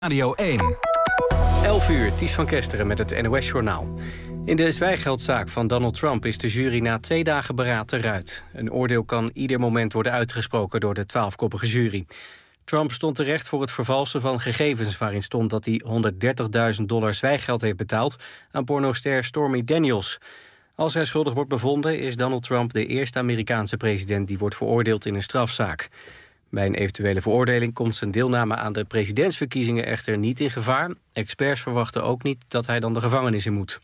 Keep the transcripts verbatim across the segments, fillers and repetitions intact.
Radio één. elf uur, Ties van Kesteren met het N O S-journaal. In de zwijgeldzaak van Donald Trump is de jury na twee dagen beraad eruit. Een oordeel kan ieder moment worden uitgesproken door de twaalfkoppige jury. Trump stond terecht voor het vervalsen van gegevens waarin stond dat hij honderddertigduizend dollar zwijggeld heeft betaald aan pornoster Stormy Daniels. Als hij schuldig wordt bevonden is Donald Trump de eerste Amerikaanse president die wordt veroordeeld in een strafzaak. Bij een eventuele veroordeling komt zijn deelname aan de presidentsverkiezingen echter niet in gevaar. Experts verwachten ook niet dat hij dan de gevangenis in moet.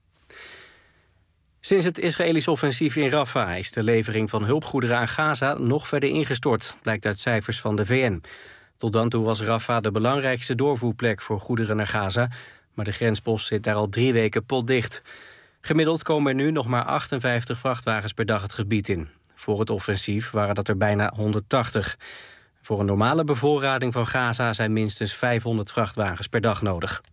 Sinds het Israëlisch offensief in Rafah is de levering van hulpgoederen aan Gaza nog verder ingestort, blijkt uit cijfers van de V N. Tot dan toe was Rafah de belangrijkste doorvoerplek voor goederen naar Gaza, maar de grenspost zit daar al drie weken potdicht. Gemiddeld komen er nu nog maar achtenvijftig vrachtwagens per dag het gebied in. Voor het offensief waren dat er bijna honderdtachtig. Voor een normale bevoorrading van Gaza zijn minstens vijfhonderd vrachtwagens per dag nodig.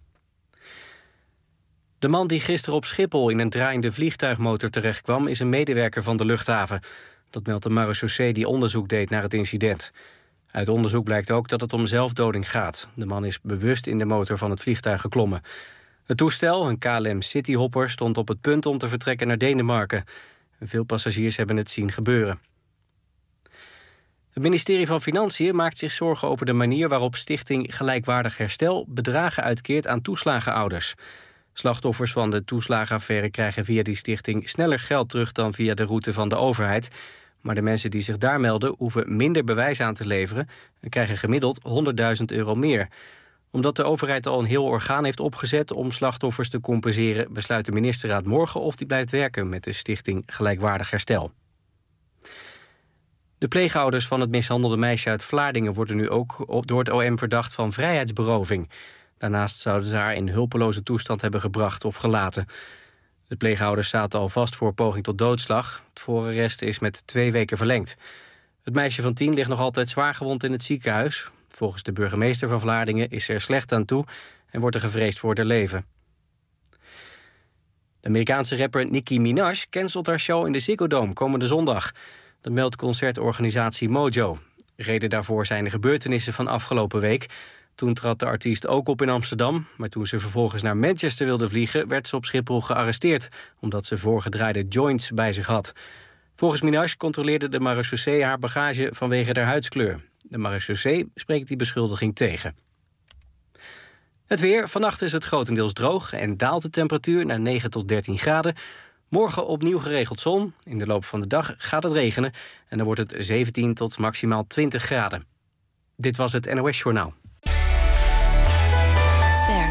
De man die gisteren op Schiphol in een draaiende vliegtuigmotor terechtkwam is een medewerker van de luchthaven. Dat meldt de marechaussee die onderzoek deed naar het incident. Uit onderzoek blijkt ook dat het om zelfdoding gaat. De man is bewust in de motor van het vliegtuig geklommen. Het toestel, een K L M Cityhopper, stond op het punt om te vertrekken naar Denemarken. Veel passagiers hebben het zien gebeuren. Het ministerie van Financiën maakt zich zorgen over de manier waarop Stichting Gelijkwaardig Herstel bedragen uitkeert aan toeslagenouders. Slachtoffers van de toeslagenaffaire krijgen via die stichting sneller geld terug dan via de route van de overheid. Maar de mensen die zich daar melden hoeven minder bewijs aan te leveren en krijgen gemiddeld honderdduizend euro meer. Omdat de overheid al een heel orgaan heeft opgezet om slachtoffers te compenseren, besluit de ministerraad morgen of die blijft werken met de Stichting Gelijkwaardig Herstel. De pleegouders van het mishandelde meisje uit Vlaardingen worden nu ook door het O M verdacht van vrijheidsberoving. Daarnaast zouden ze haar in hulpeloze toestand hebben gebracht of gelaten. De pleegouders zaten al vast voor poging tot doodslag. Het voorarrest is met twee weken verlengd. Het meisje van tien ligt nog altijd zwaargewond in het ziekenhuis. Volgens de burgemeester van Vlaardingen is ze er slecht aan toe en wordt er gevreesd voor haar leven. De Amerikaanse rapper Nicki Minaj cancelt haar show in de Ziggo Dome komende zondag. Dat meldt concertorganisatie Mojo. Reden daarvoor zijn de gebeurtenissen van afgelopen week. Toen trad de artiest ook op in Amsterdam, maar toen ze vervolgens naar Manchester wilde vliegen, werd ze op Schiphol gearresteerd, omdat ze voorgedraaide joints bij zich had. Volgens Minaj controleerde de marechaussee haar bagage vanwege haar huidskleur. De marechaussee spreekt die beschuldiging tegen. Het weer. Vannacht is het grotendeels droog en daalt de temperatuur naar negen tot dertien graden. Morgen opnieuw geregeld zon. In de loop van de dag gaat het regenen en dan wordt het zeventien tot maximaal twintig graden. Dit was het N O S-journaal. Ster.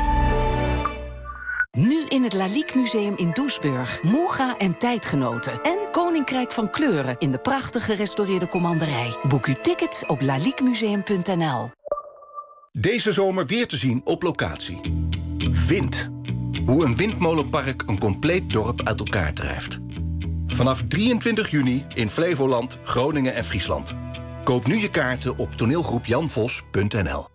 Nu in het Lalique Museum in Doesburg. Moga en tijdgenoten. En Koninkrijk van Kleuren in de prachtig gerestaureerde commanderij. Boek uw tickets op laliquemuseum punt n l. Deze zomer weer te zien op locatie. Wind. Hoe een windmolenpark een compleet dorp uit elkaar drijft. Vanaf drieëntwintig juni in Flevoland, Groningen en Friesland. Koop nu je kaarten op toneelgroep jan vos punt n l.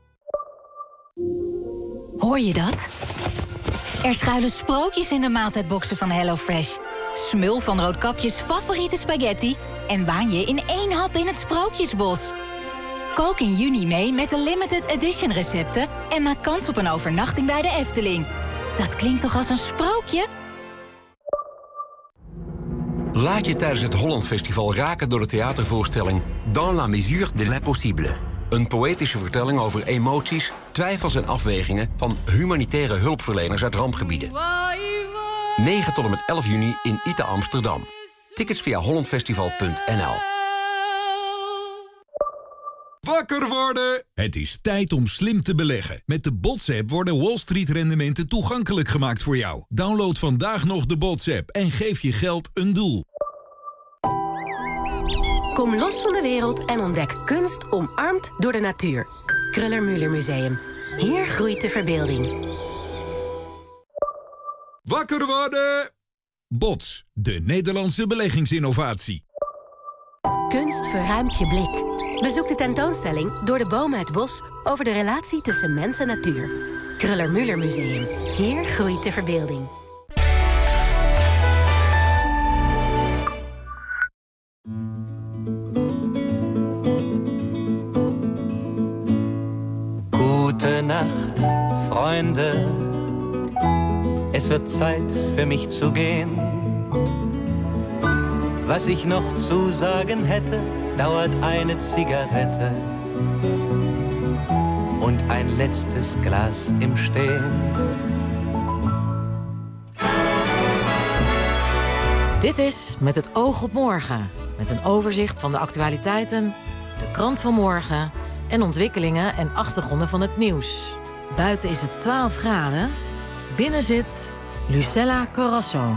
Hoor je dat? Er schuilen sprookjes in de maaltijdboxen van HelloFresh. Smul van Roodkapjes favoriete spaghetti en waan je in één hap in het Sprookjesbos. Kook in juni mee met de limited edition recepten en maak kans op een overnachting bij de Efteling. Dat klinkt toch als een sprookje? Laat je tijdens het Holland Festival raken door de theatervoorstelling Dans la mesure de l'impossible. Een poëtische vertelling over emoties, twijfels en afwegingen van humanitaire hulpverleners uit rampgebieden. negen tot en met elf juni in I T A Amsterdam. Tickets via hollandfestival punt n l. Wakker worden! Het is tijd om slim te beleggen. Met de B O T S-app worden Wall Street-rendementen toegankelijk gemaakt voor jou. Download vandaag nog de B O T S-app en geef je geld een doel. Kom los van de wereld en ontdek kunst omarmd door de natuur. Kruller-Müller Museum. Hier groeit de verbeelding. Wakker worden! B O T S, de Nederlandse beleggingsinnovatie. Kunst verruimt je blik. Bezoek de tentoonstelling Door de bomen het bos over de relatie tussen mens en natuur. Kruller-Müller Museum. Hier groeit de verbeelding. Gute Nacht, Freunde, es wird Zeit für mich zu gehen. Was ich noch zu sagen hätte, dauert eine Zigarette und ein letztes Glas im Stehen. Dit is Met het oog op morgen. Met een overzicht van de actualiteiten, de krant van morgen en ontwikkelingen en achtergronden van het nieuws. Buiten is het twaalf graden. Binnen zit Lucella Carrasso.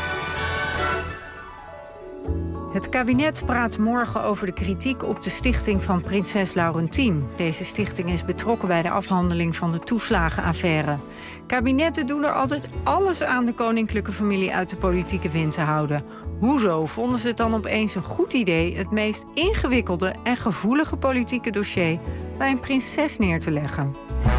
Het kabinet praat morgen over de kritiek op de stichting van prinses Laurentien. Deze stichting is betrokken bij de afhandeling van de toeslagenaffaire. Kabinetten doen er altijd alles aan de koninklijke familie uit de politieke wind te houden. Hoezo vonden ze het dan opeens een goed idee het meest ingewikkelde en gevoelige politieke dossier bij een prinses neer te leggen?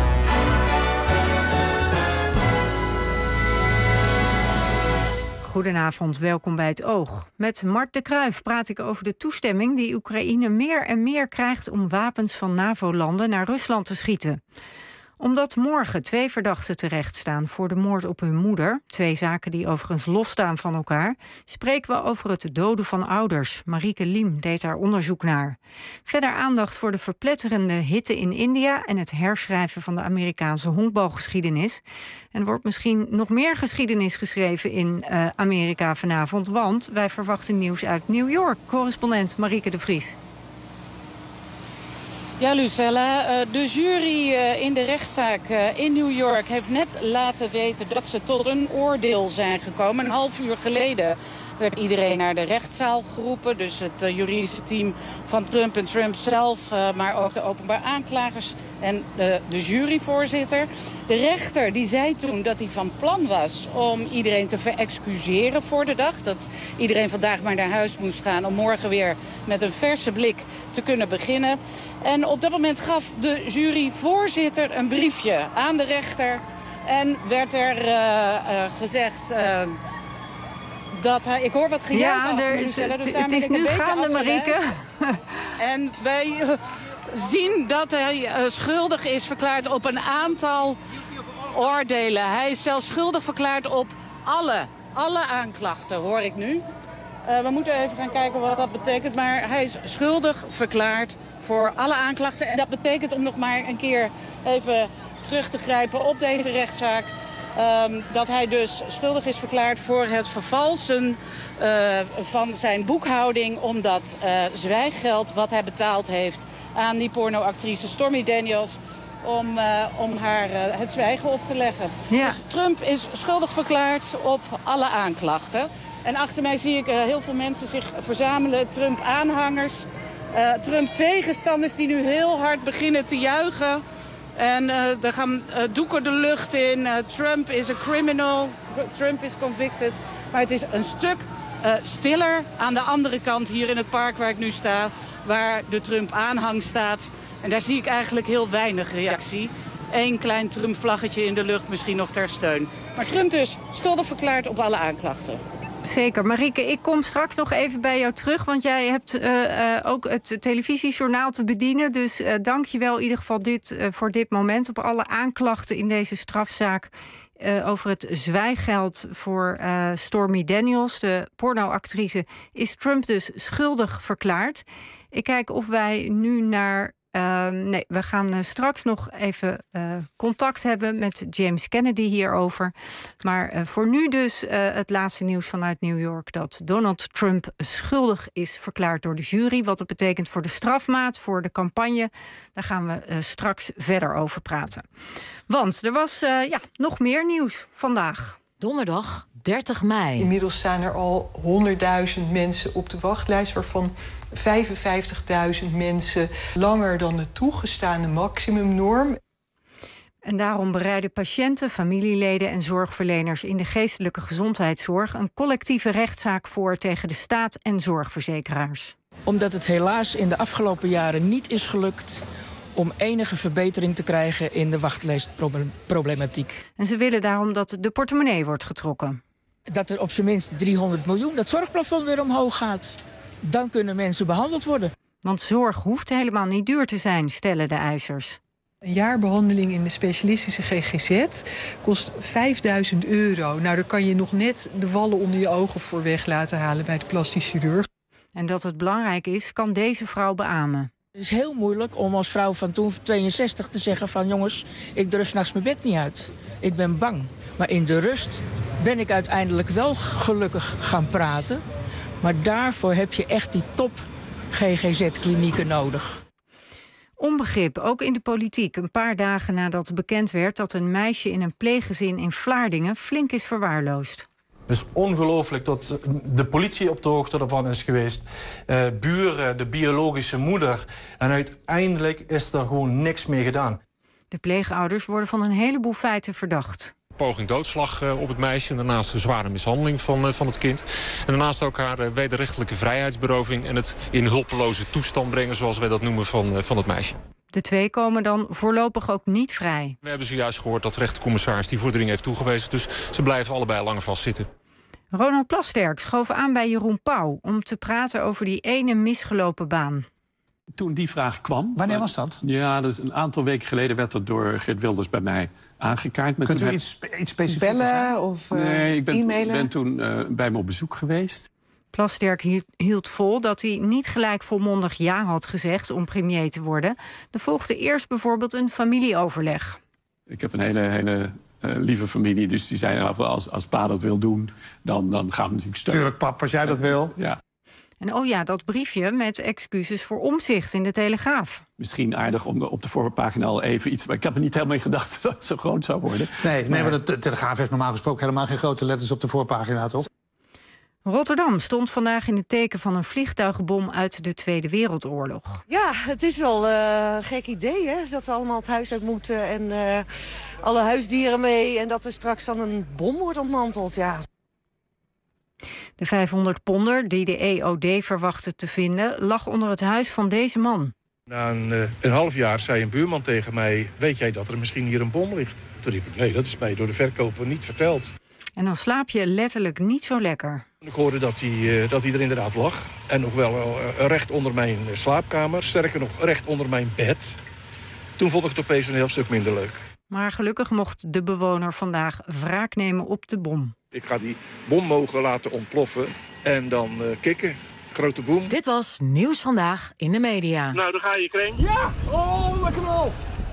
Goedenavond, welkom bij Het Oog. Met Mart de Kruijf praat ik over de toestemming die Oekraïne meer en meer krijgt om wapens van NAVO-landen naar Rusland te schieten. Omdat morgen twee verdachten terechtstaan voor de moord op hun moeder, twee zaken die overigens losstaan van elkaar, spreken we over het doden van ouders. Marieke Liem deed daar onderzoek naar. Verder aandacht voor de verpletterende hitte in India en het herschrijven van de Amerikaanse honkbalgeschiedenis. En er wordt misschien nog meer geschiedenis geschreven in uh, Amerika vanavond, want wij verwachten nieuws uit New York. Correspondent Marieke de Vries. Ja, Lucella, de jury in de rechtszaak in New York heeft net laten weten dat ze tot een oordeel zijn gekomen. Een half uur geleden werd iedereen naar de rechtszaal geroepen. Dus het juridische team van Trump en Trump zelf, maar ook de openbaar aanklagers en de, de juryvoorzitter. De rechter die zei toen dat hij van plan was om iedereen te verexcuseren voor de dag. Dat iedereen vandaag maar naar huis moest gaan om morgen weer met een verse blik te kunnen beginnen. En op dat moment gaf de juryvoorzitter een briefje aan de rechter. En werd er uh, uh, gezegd uh, dat hij... Ik hoor wat gejuich. Ja, er is, het, dus het is nu gaande, Marieke. En wij uh, zien dat hij uh, schuldig is verklaard op een aantal oordelen. Hij is zelfs schuldig verklaard op alle, alle aanklachten, hoor ik nu. Uh, we moeten even gaan kijken wat dat betekent. Maar hij is schuldig verklaard voor alle aanklachten. En dat betekent, om nog maar een keer even terug te grijpen op deze rechtszaak, Um, dat hij dus schuldig is verklaard voor het vervalsen uh, van zijn boekhouding, omdat uh, zwijggeld wat hij betaald heeft aan die pornoactrice Stormy Daniels, om, uh, om haar uh, het zwijgen op te leggen. Ja. Dus Trump is schuldig verklaard op alle aanklachten. En achter mij zie ik uh, heel veel mensen zich verzamelen, Trump-aanhangers, uh, Trump-tegenstanders die nu heel hard beginnen te juichen. En uh, er gaan uh, doeken de lucht in. Uh, Trump is een criminal. Trump is convicted. Maar het is een stuk uh, stiller aan de andere kant hier in het park waar ik nu sta, waar de Trump-aanhang staat. En daar zie ik eigenlijk heel weinig reactie. Eén klein Trump-vlaggetje in de lucht, misschien nog ter steun. Maar Trump dus schuldig verklaard op alle aanklachten. Zeker. Marieke, ik kom straks nog even bij jou terug, want jij hebt uh, uh, ook het televisiejournaal te bedienen. Dus uh, dank je wel in ieder geval dit, uh, voor dit moment op alle aanklachten in deze strafzaak uh, over het zwijggeld voor uh, Stormy Daniels, de pornoactrice, is Trump dus schuldig verklaard. Ik kijk of wij nu naar... Uh, nee, we gaan uh, straks nog even uh, contact hebben met James Kennedy hierover. Maar uh, voor nu dus uh, het laatste nieuws vanuit New York, dat Donald Trump schuldig is verklaard door de jury. Wat het betekent voor de strafmaat, voor de campagne. Daar gaan we uh, straks verder over praten. Want er was uh, ja, nog meer nieuws vandaag. Donderdag dertig mei. Inmiddels staan er al honderdduizend mensen op de wachtlijst, waarvan vijfenvijftigduizend mensen langer dan de toegestane maximumnorm. En daarom bereiden patiënten, familieleden en zorgverleners in de geestelijke gezondheidszorg een collectieve rechtszaak voor tegen de staat en zorgverzekeraars. Omdat het helaas in de afgelopen jaren niet is gelukt om enige verbetering te krijgen in de wachtlijstproblematiek. En ze willen daarom dat de portemonnee wordt getrokken. Dat er op zijn minst driehonderd miljoen, dat zorgplafond weer omhoog gaat. Dan kunnen mensen behandeld worden. Want zorg hoeft helemaal niet duur te zijn, stellen de eisers. Een jaarbehandeling in de specialistische G G Z kost vijfduizend euro. Nou, daar kan je nog net de wallen onder je ogen voor weg laten halen bij de plastisch chirurg. En dat het belangrijk is, kan deze vrouw beamen. Het is heel moeilijk om als vrouw van toen tweeënzestig te zeggen van... jongens, ik durf 's nachts mijn bed niet uit. Ik ben bang. Maar in de rust ben ik uiteindelijk wel gelukkig gaan praten. Maar daarvoor heb je echt die top G G Z-klinieken nodig. Onbegrip, ook in de politiek. Een paar dagen nadat bekend werd dat een meisje in een pleeggezin in Vlaardingen flink is verwaarloosd. Het is ongelooflijk dat de politie op de hoogte ervan is geweest. Uh, buren, de biologische moeder. En uiteindelijk is er gewoon niks mee gedaan. De pleegouders worden van een heleboel feiten verdacht. Poging doodslag uh, op het meisje. En daarnaast de zware mishandeling van, uh, van het kind. En daarnaast ook haar uh, wederrechtelijke vrijheidsberoving. En het in hulpeloze toestand brengen, zoals wij dat noemen, van, uh, van het meisje. De twee komen dan voorlopig ook niet vrij. We hebben zojuist gehoord dat de rechtercommissaris die vordering heeft toegewezen. Dus ze blijven allebei langer vastzitten. Ronald Plasterk schoof aan bij Jeroen Pauw om te praten over die ene misgelopen baan. Toen die vraag kwam... Wanneer was dat? Ja, dus een aantal weken geleden werd dat door Geert Wilders bij mij aangekaart. Kunt u iets, iets specifieker Bellen zijn? of uh, nee, ik ben, e-mailen? ben toen uh, bij me op bezoek geweest. Plasterk hield vol dat hij niet gelijk volmondig ja had gezegd om premier te worden. Er volgde eerst bijvoorbeeld een familieoverleg. Ik heb een hele, hele uh, lieve familie, dus die zei als, als pa dat wil doen, dan, dan gaan we natuurlijk steunen. Tuurlijk, pap, als jij dat wil. Ja. En oh ja, dat briefje met excuses voor Omtzigt in de Telegraaf. Misschien aardig om op de voorpagina al even iets... maar ik heb er niet helemaal in gedacht dat het zo groot zou worden. Nee, nee maar, maar de Telegraaf heeft normaal gesproken helemaal geen grote letters op de voorpagina, toch? Rotterdam stond vandaag in het teken van een vliegtuigenbom uit de Tweede Wereldoorlog. Ja, het is wel uh, een gek idee, hè? Dat we allemaal het huis uit moeten en uh, alle huisdieren mee... en dat er straks dan een bom wordt ontmanteld, ja. De vijfhonderd ponder die de E O D verwachtte te vinden, lag onder het huis van deze man. Na een, uh, een half jaar zei een buurman tegen mij... weet jij dat er misschien hier een bom ligt? Toen riep ik, nee, dat is mij door de verkoper niet verteld. En dan slaap je letterlijk niet zo lekker. Ik hoorde dat hij, uh, dat hij er inderdaad lag. En nog wel uh, recht onder mijn slaapkamer. Sterker nog, recht onder mijn bed. Toen vond ik het opeens een heel stuk minder leuk. Maar gelukkig mocht de bewoner vandaag wraak nemen op de bom. Ik ga die bom mogen laten ontploffen en dan uh, kikken. Grote boom. Dit was Nieuws Vandaag in de Media. Nou, daar ga je, Kreng. Ja! Oh, lekker wel!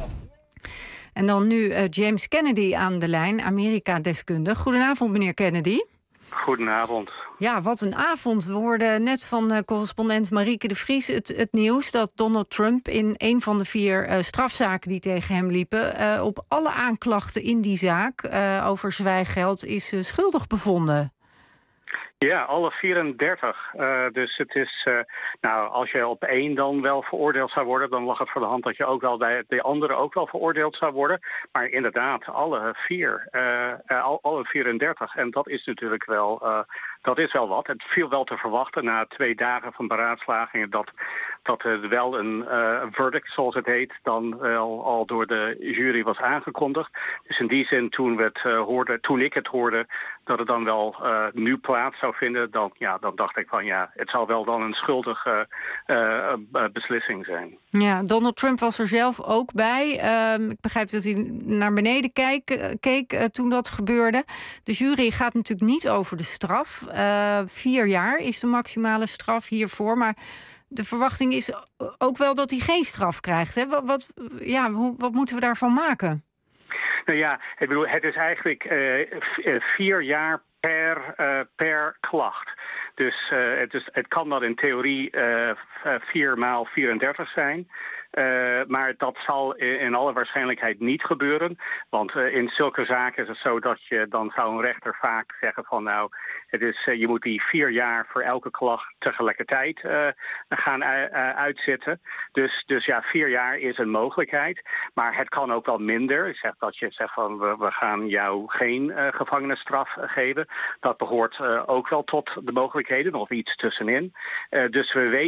En dan nu uh, James Kennedy aan de lijn, Amerika-deskundige. Goedenavond, meneer Kennedy. Goedenavond. Ja, wat een avond. We hoorden net van uh, correspondent Marieke de Vries het, het nieuws... dat Donald Trump in een van de vier uh, strafzaken die tegen hem liepen... Uh, op alle aanklachten in die zaak uh, over zwijggeld is uh, schuldig bevonden. Ja, alle vierendertig. Uh, dus het is, uh, nou, als je op één dan wel veroordeeld zou worden... dan lag het voor de hand dat je ook wel bij de andere ook wel veroordeeld zou worden. Maar inderdaad, alle vier, uh, uh, alle vierendertig. En dat is natuurlijk wel, uh, dat is wel wat. Het viel wel te verwachten na twee dagen van beraadslagingen... dat, dat er wel een uh, verdict, zoals het heet, dan wel al door de jury was aangekondigd. Dus in die zin, toen, we het, uh, hoorden, toen ik het hoorde dat het dan wel uh, nu plaats zou vinden... Dan, ja, dan dacht ik van ja, het zal wel dan een schuldige uh, uh, beslissing zijn. Ja, Donald Trump was er zelf ook bij. Uh, ik begrijp dat hij naar beneden keek, keek uh, toen dat gebeurde. De jury gaat natuurlijk niet over de straf. Uh, vier jaar is de maximale straf hiervoor, maar... de verwachting is ook wel dat hij geen straf krijgt. Hè? Wat, wat, ja, hoe, wat moeten we daarvan maken? Nou ja, ik bedoel, het is eigenlijk uh, vier jaar per, uh, per klacht. Dus uh, het, is, het kan dan in theorie uh, vier maal vierendertig zijn. Uh, maar dat zal in alle waarschijnlijkheid niet gebeuren. Want uh, in zulke zaken is het zo dat je dan zou een rechter vaak zeggen van nou, het is, uh, je moet die vier jaar voor elke klacht tegelijkertijd uh, gaan uh, uitzitten. Dus, dus ja, vier jaar is een mogelijkheid. Maar het kan ook wel minder. Ik zeg dat je zegt van we, we gaan jou geen uh, gevangenisstraf uh, geven. Dat behoort uh, ook wel tot de mogelijkheden, of iets tussenin. Uh, dus we weten het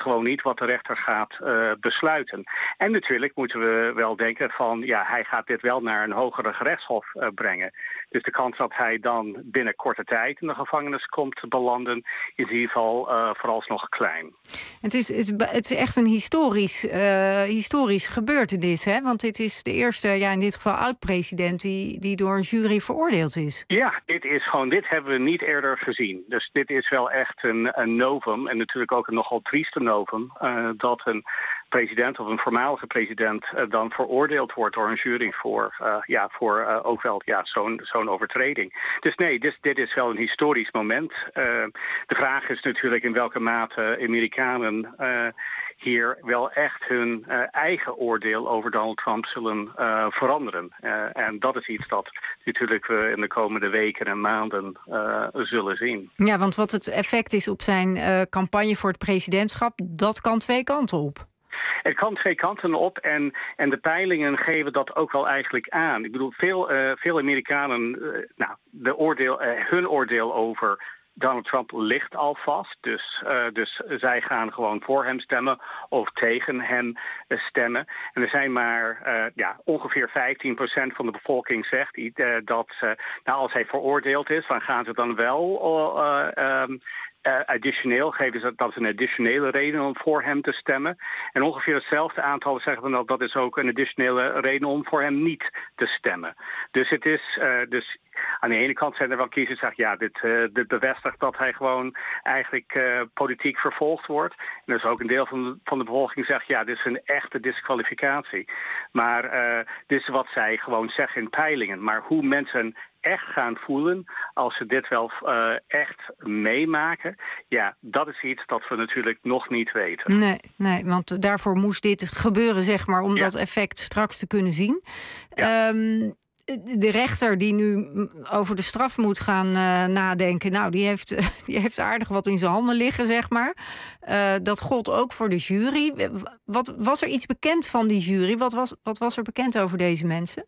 gewoon niet wat de rechter gaat uh, besluiten. En natuurlijk moeten we wel denken van, ja, hij gaat dit wel naar een hogere gerechtshof uh, brengen. Dus de kans dat hij dan binnen korte tijd in de gevangenis komt te belanden, is in ieder geval uh, vooralsnog klein. Het is, het is echt een historisch, uh, historisch gebeurtenis, hè? Want dit is de eerste, ja, in dit geval oud-president die, die door een jury veroordeeld is. Ja, dit is gewoon, dit hebben we niet eerder gezien. Dus dit is wel echt een, een novum en natuurlijk ook een nogal trieste novum, uh, dat een president of een voormalige president uh, dan veroordeeld wordt door een jury voor, uh, ja, voor uh, ook wel ja, zo'n, zo'n overtreding. Dus nee, dit, dit is wel een historisch moment. Uh, de vraag is natuurlijk in welke mate Amerikanen uh, hier wel echt hun uh, eigen oordeel over Donald Trump zullen uh, veranderen. Uh, en dat is iets dat natuurlijk we in de komende weken en maanden uh, zullen zien. Ja, want wat het effect is op zijn uh, campagne voor het presidentschap, dat kan twee kanten op. Het kan twee kanten op en, en de peilingen geven dat ook wel eigenlijk aan. Ik bedoel, veel, uh, veel Amerikanen, uh, nou, de oordeel, uh, hun oordeel over Donald Trump ligt al vast. Dus, uh, dus zij gaan gewoon voor hem stemmen of tegen hem uh, stemmen. En er zijn maar uh, ja, ongeveer vijftien procent van de bevolking zegt uh, dat uh, nou, als hij veroordeeld is, dan gaan ze dan wel Uh, um, Uh, additioneel geven ze dat is een additionele reden om voor hem te stemmen. En ongeveer hetzelfde aantal zeggen dan dat dat is ook een additionele reden om voor hem niet te stemmen. Dus het is uh, dus aan de ene kant zijn er wel kiezers die zeggen ja, dit, uh, dit bevestigt dat hij gewoon eigenlijk uh, politiek vervolgd wordt. En er is ook een deel van de, van de bevolking die zegt ja, dit is een echte disqualificatie. Maar uh, dit is wat zij gewoon zeggen in peilingen. Maar hoe mensen echt gaan voelen als ze dit wel uh, echt meemaken, ja, dat is iets dat we natuurlijk nog niet weten. Nee, nee, want daarvoor moest dit gebeuren, zeg maar, om ja. dat effect straks te kunnen zien. Ja. Um, de rechter die nu over de straf moet gaan uh, nadenken, nou, die heeft, die heeft aardig wat in zijn handen liggen, zeg maar. Uh, dat gold ook voor de jury. Wat, was er iets bekend van die jury? Wat was, wat was er bekend over deze mensen?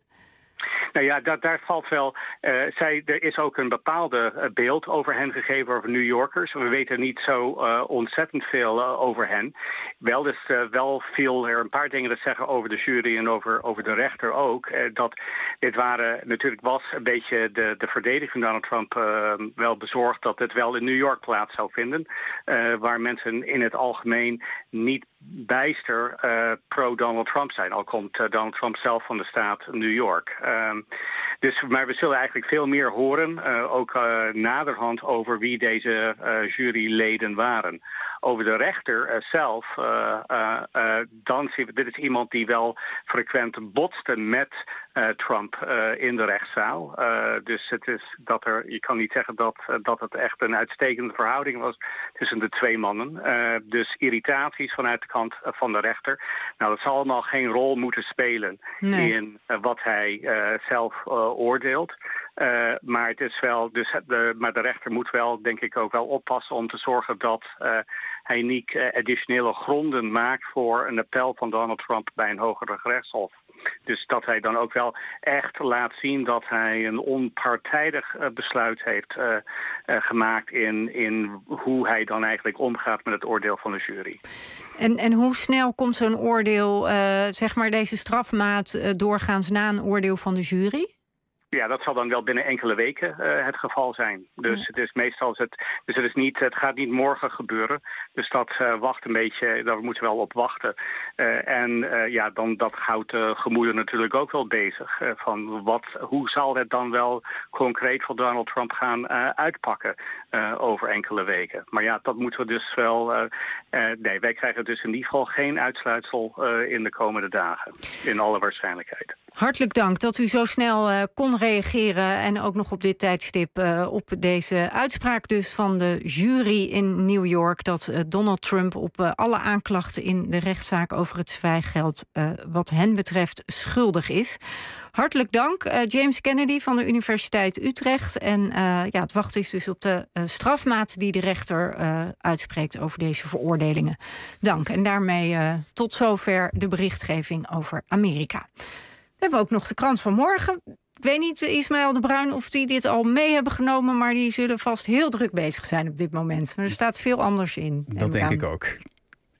Nou ja, daar, daar valt wel. Uh, zij, er is ook een bepaalde uh, beeld over hen gegeven, over New Yorkers. We weten niet zo uh, ontzettend veel uh, over hen. Wel, dus, uh, wel viel er een paar dingen te zeggen over de jury en over, over de rechter ook. Uh, dat dit waren, natuurlijk was een beetje de, de verdediging van Donald Trump uh, wel bezorgd dat het wel in New York plaats zou vinden. Uh, waar mensen in het algemeen niet bijster uh, pro-Donald Trump zijn. Al komt uh, Donald Trump zelf van de staat New York. Um, dus, maar we zullen eigenlijk veel meer horen, uh, ook uh, naderhand over wie deze uh, juryleden waren. Over de rechter uh, zelf, uh, uh, uh, dan zien we, dit is iemand die wel frequent botste met uh, Trump uh, in de rechtszaal. Uh, dus het is dat er, je kan niet zeggen dat, uh, dat het echt een uitstekende verhouding was tussen de twee mannen. Uh, dus irritaties vanuit de kant uh, van de rechter. Nou, dat zal allemaal geen rol moeten spelen nee. in uh, wat hij uh, zelf uh, oordeelt. Uh, maar het is wel, dus de, maar de rechter moet wel, denk ik, ook wel oppassen om te zorgen dat uh, hij niet uh, additionele gronden maakt voor een appel van Donald Trump bij een hogere gerechtshof. Dus dat hij dan ook wel echt laat zien dat hij een onpartijdig uh, besluit heeft uh, uh, gemaakt in, in hoe hij dan eigenlijk omgaat met het oordeel van de jury. En, en hoe snel komt zo'n oordeel, uh, zeg maar deze strafmaat, uh, doorgaans na een oordeel van de jury? Ja, dat zal dan wel binnen enkele weken uh, het geval zijn. Dus ja. het is meestal het, dus het is niet, het gaat niet morgen gebeuren. Dus dat uh, wacht een beetje, daar moeten we wel op wachten. Uh, en uh, ja, dan dat houdt de gemoeden natuurlijk ook wel bezig. Uh, van wat, hoe zal het dan wel concreet voor Donald Trump gaan uh, uitpakken uh, over enkele weken? Maar ja, dat moeten we dus wel. Uh, uh, nee, wij krijgen dus in ieder geval geen uitsluitsel uh, in de komende dagen, in alle waarschijnlijk. Hartelijk dank dat u zo snel uh, kon reageren en ook nog op dit tijdstip uh, op deze uitspraak dus van de jury in New York dat uh, Donald Trump op uh, alle aanklachten in de rechtszaak over het zwijggeld uh, wat hen betreft schuldig is. Hartelijk dank, uh, James Kennedy van de Universiteit Utrecht. En uh, ja, het wachten is dus op de uh, strafmaat die de rechter uh, uitspreekt over deze veroordelingen. Dank. En daarmee uh, tot zover de berichtgeving over Amerika. We hebben ook nog de krant van morgen. Ik weet niet, Ismaël de Bruin, of die dit al mee hebben genomen, maar die zullen vast heel druk bezig zijn op dit moment. Maar er staat veel anders in. Dat denk ik ook.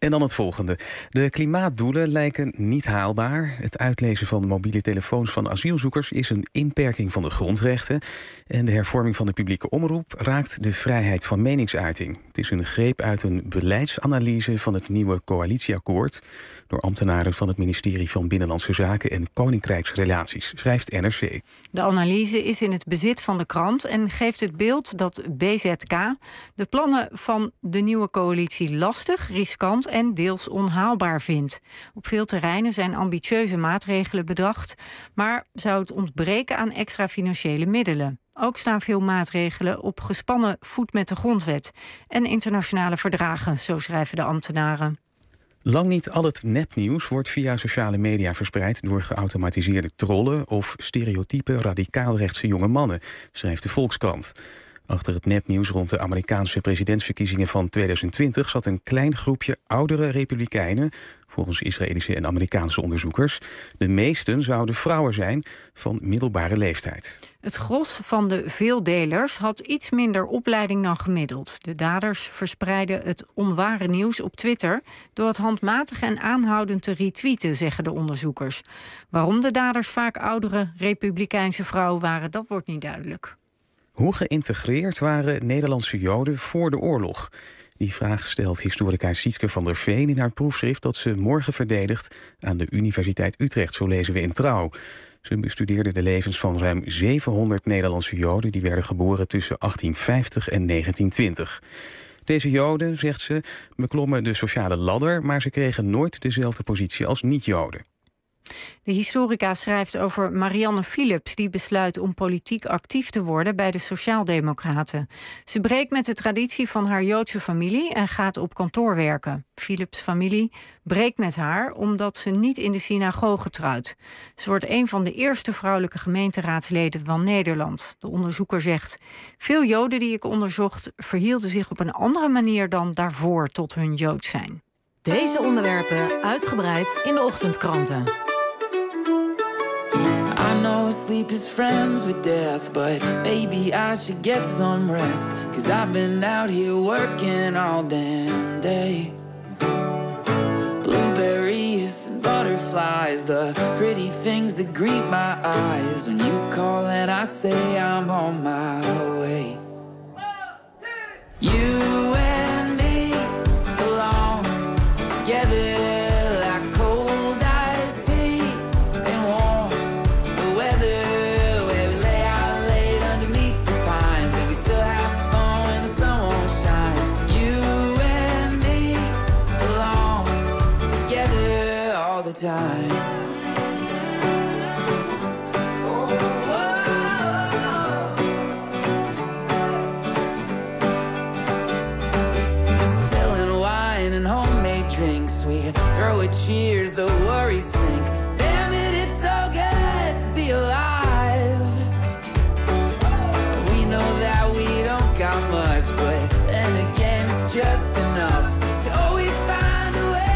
En dan het volgende. De klimaatdoelen lijken niet haalbaar. Het uitlezen van mobiele telefoons van asielzoekers is een inperking van de grondrechten. En de hervorming van de publieke omroep raakt de vrijheid van meningsuiting. Het is een greep uit een beleidsanalyse van het nieuwe coalitieakkoord door ambtenaren van het ministerie van Binnenlandse Zaken en Koninkrijksrelaties, schrijft N R C. De analyse is in het bezit van de krant en geeft het beeld dat B Z K de plannen van de nieuwe coalitie lastig, riskant en deels onhaalbaar vindt. Op veel terreinen zijn ambitieuze maatregelen bedacht, maar zou het ontbreken aan extra financiële middelen. Ook staan veel maatregelen op gespannen voet met de grondwet en internationale verdragen, zo schrijven de ambtenaren. Lang niet al het nepnieuws wordt via sociale media verspreid door geautomatiseerde trollen of stereotype radicaalrechtse jonge mannen, schrijft de Volkskrant. Achter het nepnieuws rond de Amerikaanse presidentsverkiezingen van tweeduizend twintig zat een klein groepje oudere republikeinen, volgens Israëlische en Amerikaanse onderzoekers. De meesten zouden vrouwen zijn van middelbare leeftijd. Het gros van de veeldelers had iets minder opleiding dan gemiddeld. De daders verspreidden het onware nieuws op Twitter door het handmatig en aanhoudend te retweeten, zeggen de onderzoekers. Waarom de daders vaak oudere republikeinse vrouwen waren, dat wordt niet duidelijk. Hoe geïntegreerd waren Nederlandse Joden voor de oorlog? Die vraag stelt historica Sietske van der Veen in haar proefschrift dat ze morgen verdedigt aan de Universiteit Utrecht, zo lezen we in Trouw. Ze bestudeerde de levens van ruim zevenhonderd Nederlandse Joden die werden geboren tussen achttien vijftig en negentien twintig. Deze Joden, zegt ze, beklommen de sociale ladder, maar ze kregen nooit dezelfde positie als niet-Joden. De historica schrijft over Marianne Philips, die besluit om politiek actief te worden bij de Sociaaldemocraten. Ze breekt met de traditie van haar Joodse familie en gaat op kantoor werken. Philips' familie breekt met haar omdat ze niet in de synagoge trouwt. Ze wordt een van de eerste vrouwelijke gemeenteraadsleden van Nederland. De onderzoeker zegt: veel Joden die ik onderzocht verhielden zich op een andere manier dan daarvoor tot hun Jood zijn. Deze onderwerpen uitgebreid in de ochtendkranten. I know sleep is friends with death, but maybe I should get some rest. Cause I've been out here working all damn day. Blueberries and butterflies, the pretty things that greet my eyes. When you call and I say I'm on my way. You and me belong together. Time. Spilling wine and homemade drinks, we throw a cheers, the worries sink. Damn it, it's so good to be alive. We know that we don't got much, but then again it's just enough to always find a way.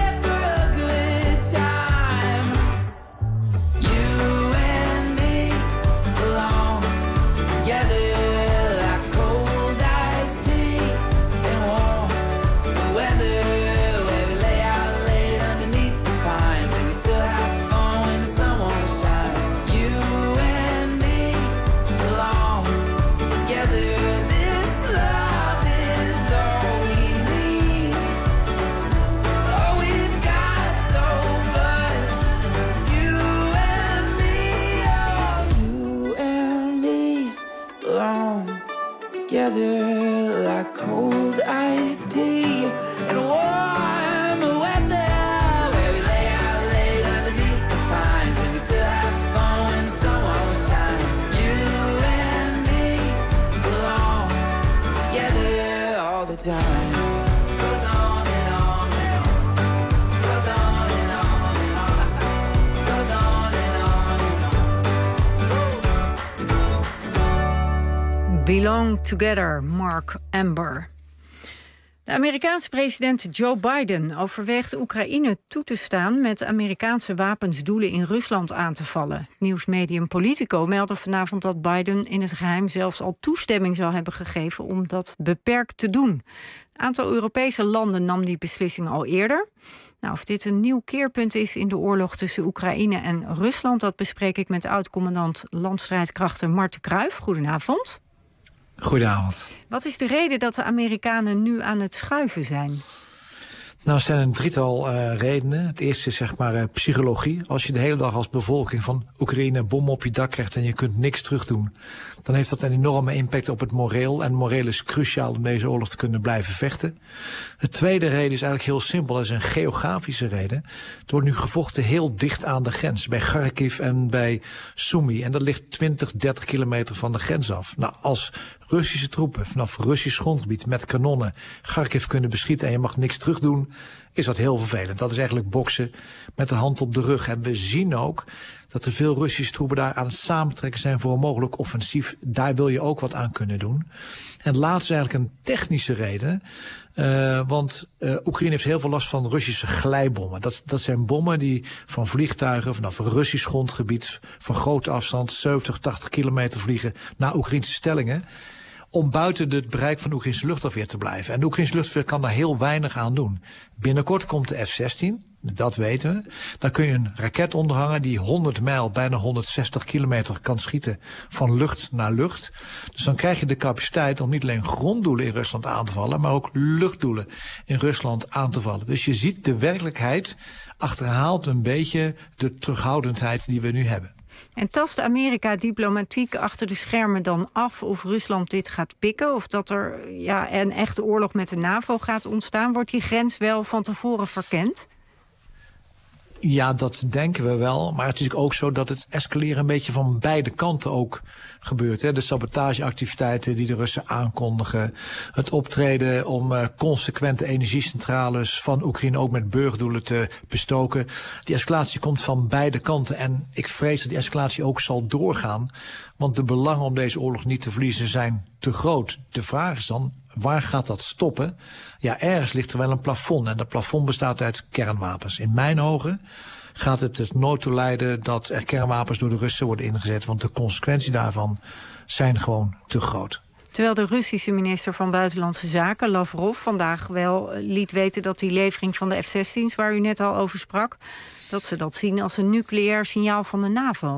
Together like cold iced tea and warm weather, where we lay out late underneath the pines and we still have fun when the sun won't shine. You and me belong together all the time. Goes on and on and on, goes on and on and on, goes on and on and on. Belong Together, Mark Amber. De Amerikaanse president Joe Biden overweegt Oekraïne toe te staan met Amerikaanse wapens doelen in Rusland aan te vallen. Nieuwsmedium Politico meldde vanavond dat Biden in het geheim zelfs al toestemming zou hebben gegeven om dat beperkt te doen. Een aantal Europese landen nam die beslissing al eerder. Nou, of dit een nieuw keerpunt is in de oorlog tussen Oekraïne en Rusland, dat bespreek ik met oud-commandant landstrijdkrachten Marten Kruijf. Goedenavond. Goedenavond. Wat is de reden dat de Amerikanen nu aan het schuiven zijn? Nou, er zijn een drietal uh, redenen. Het eerste is zeg maar uh, psychologie. Als je de hele dag als bevolking van Oekraïne bommen op je dak krijgt en je kunt niks terugdoen, dan heeft dat een enorme impact op het moreel. En moreel is cruciaal om deze oorlog te kunnen blijven vechten. De tweede reden is eigenlijk heel simpel. Dat is een geografische reden. Het wordt nu gevochten heel dicht aan de grens. Bij Kharkiv en bij Sumy. En dat ligt twintig, dertig kilometer van de grens af. Nou, als Russische troepen vanaf Russisch grondgebied met kanonnen Kharkiv kunnen beschieten en je mag niks terugdoen, is dat heel vervelend. Dat is eigenlijk boksen met de hand op de rug. En we zien ook dat er veel Russische troepen daar aan het samentrekken zijn voor een mogelijk offensief. Daar wil je ook wat aan kunnen doen. En het laatste is eigenlijk een technische reden. Uh, want uh, Oekraïne heeft heel veel last van Russische glijbommen. Dat, dat zijn bommen die van vliegtuigen vanaf Russisch grondgebied van grote afstand, zeventig, tachtig kilometer vliegen naar Oekraïnse stellingen, om buiten het bereik van de Oekraïnse luchtafweer te blijven. En de Oekraïnse luchtafweer kan daar heel weinig aan doen. Binnenkort komt de F zestien, dat weten we. Dan kun je een raket onderhangen die honderd mijl, bijna honderdzestig kilometer kan schieten van lucht naar lucht. Dus dan krijg je de capaciteit om niet alleen gronddoelen in Rusland aan te vallen, maar ook luchtdoelen in Rusland aan te vallen. Dus je ziet, de werkelijkheid achterhaalt een beetje de terughoudendheid die we nu hebben. En tast Amerika diplomatiek achter de schermen dan af of Rusland dit gaat pikken? Of dat er ja, een echte oorlog met de NAVO gaat ontstaan? Wordt die grens wel van tevoren verkend? Ja, dat denken we wel. Maar het is ook zo dat het escaleren een beetje van beide kanten ook gebeurt. Hè. De sabotageactiviteiten die de Russen aankondigen. Het optreden om uh, consequente energiecentrales van Oekraïne ook met burgerdoelen te bestoken. Die escalatie komt van beide kanten. En ik vrees dat die escalatie ook zal doorgaan. Want de belangen om deze oorlog niet te verliezen zijn te groot. De vraag is dan, waar gaat dat stoppen? Ja, ergens ligt er wel een plafond. En dat plafond bestaat uit kernwapens. In mijn ogen gaat het er nooit toe leiden dat er kernwapens door de Russen worden ingezet. Want de consequenties daarvan zijn gewoon te groot. Terwijl de Russische minister van Buitenlandse Zaken, Lavrov, vandaag wel liet weten dat die levering van de F zestien's, waar u net al over sprak, dat ze dat zien als een nucleair signaal van de NAVO.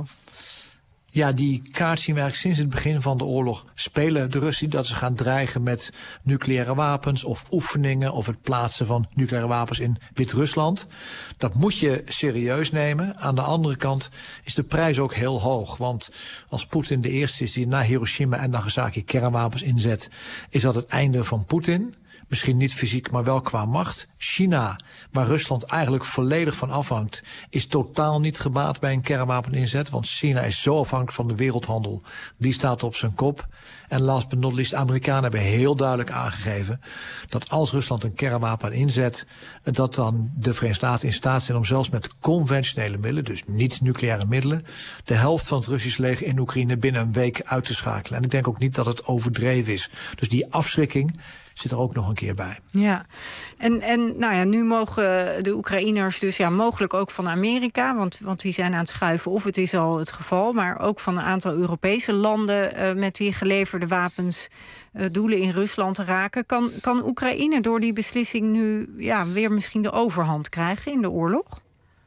Ja, die kaart zien we eigenlijk sinds het begin van de oorlog spelen de Russen, dat ze gaan dreigen met nucleaire wapens of oefeningen of het plaatsen van nucleaire wapens in Wit-Rusland. Dat moet je serieus nemen. Aan de andere kant is de prijs ook heel hoog. Want als Poetin de eerste is die na Hiroshima en Nagasaki kernwapens inzet, is dat het einde van Poetin. Misschien niet fysiek, maar wel qua macht. China, waar Rusland eigenlijk volledig van afhangt, is totaal niet gebaat bij een kernwapeninzet. Want China is zo afhankelijk van de wereldhandel. Die staat op zijn kop. En last but not least, de Amerikanen hebben heel duidelijk aangegeven dat als Rusland een kernwapen inzet, dat dan de Verenigde Staten in staat zijn om zelfs met conventionele middelen, dus niet nucleaire middelen, de helft van het Russisch leger in Oekraïne binnen een week uit te schakelen. En ik denk ook niet dat het overdreven is. Dus die afschrikking zit er ook nog een keer bij. Ja, en, en nou ja, nu mogen de Oekraïners dus ja, mogelijk ook van Amerika, want, want die zijn aan het schuiven, of het is al het geval, maar ook van een aantal Europese landen uh, met die geleverde wapens uh, doelen in Rusland raken. Kan, kan Oekraïne door die beslissing nu ja, weer misschien de overhand krijgen in de oorlog?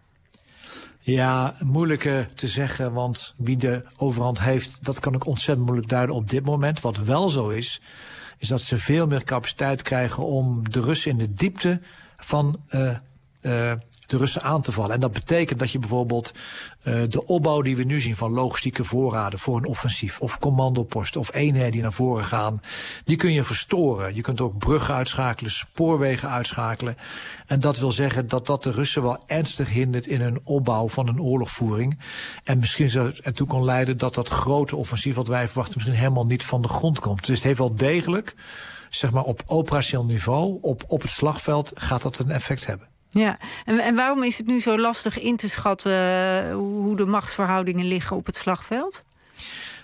Ja, moeilijk uh, te zeggen, want wie de overhand heeft, dat kan ik ontzettend moeilijk duiden op dit moment. Wat wel zo is, is dat ze veel meer capaciteit krijgen om de Russen in de diepte van uh, uh, de Russen aan te vallen. En dat betekent dat je bijvoorbeeld uh, de opbouw die we nu zien van logistieke voorraden voor een offensief, of commandoposten of eenheden die naar voren gaan, die kun je verstoren. Je kunt ook bruggen uitschakelen, spoorwegen uitschakelen. En dat wil zeggen dat dat de Russen wel ernstig hindert in hun opbouw van een oorlogvoering. En misschien zou het ertoe kon leiden dat dat grote offensief wat wij verwachten misschien helemaal niet van de grond komt. Dus het heeft wel degelijk, zeg maar op operationeel niveau, op, op het slagveld gaat dat een effect hebben. Ja, en, en waarom is het nu zo lastig in te schatten uh, hoe de machtsverhoudingen liggen op het slagveld?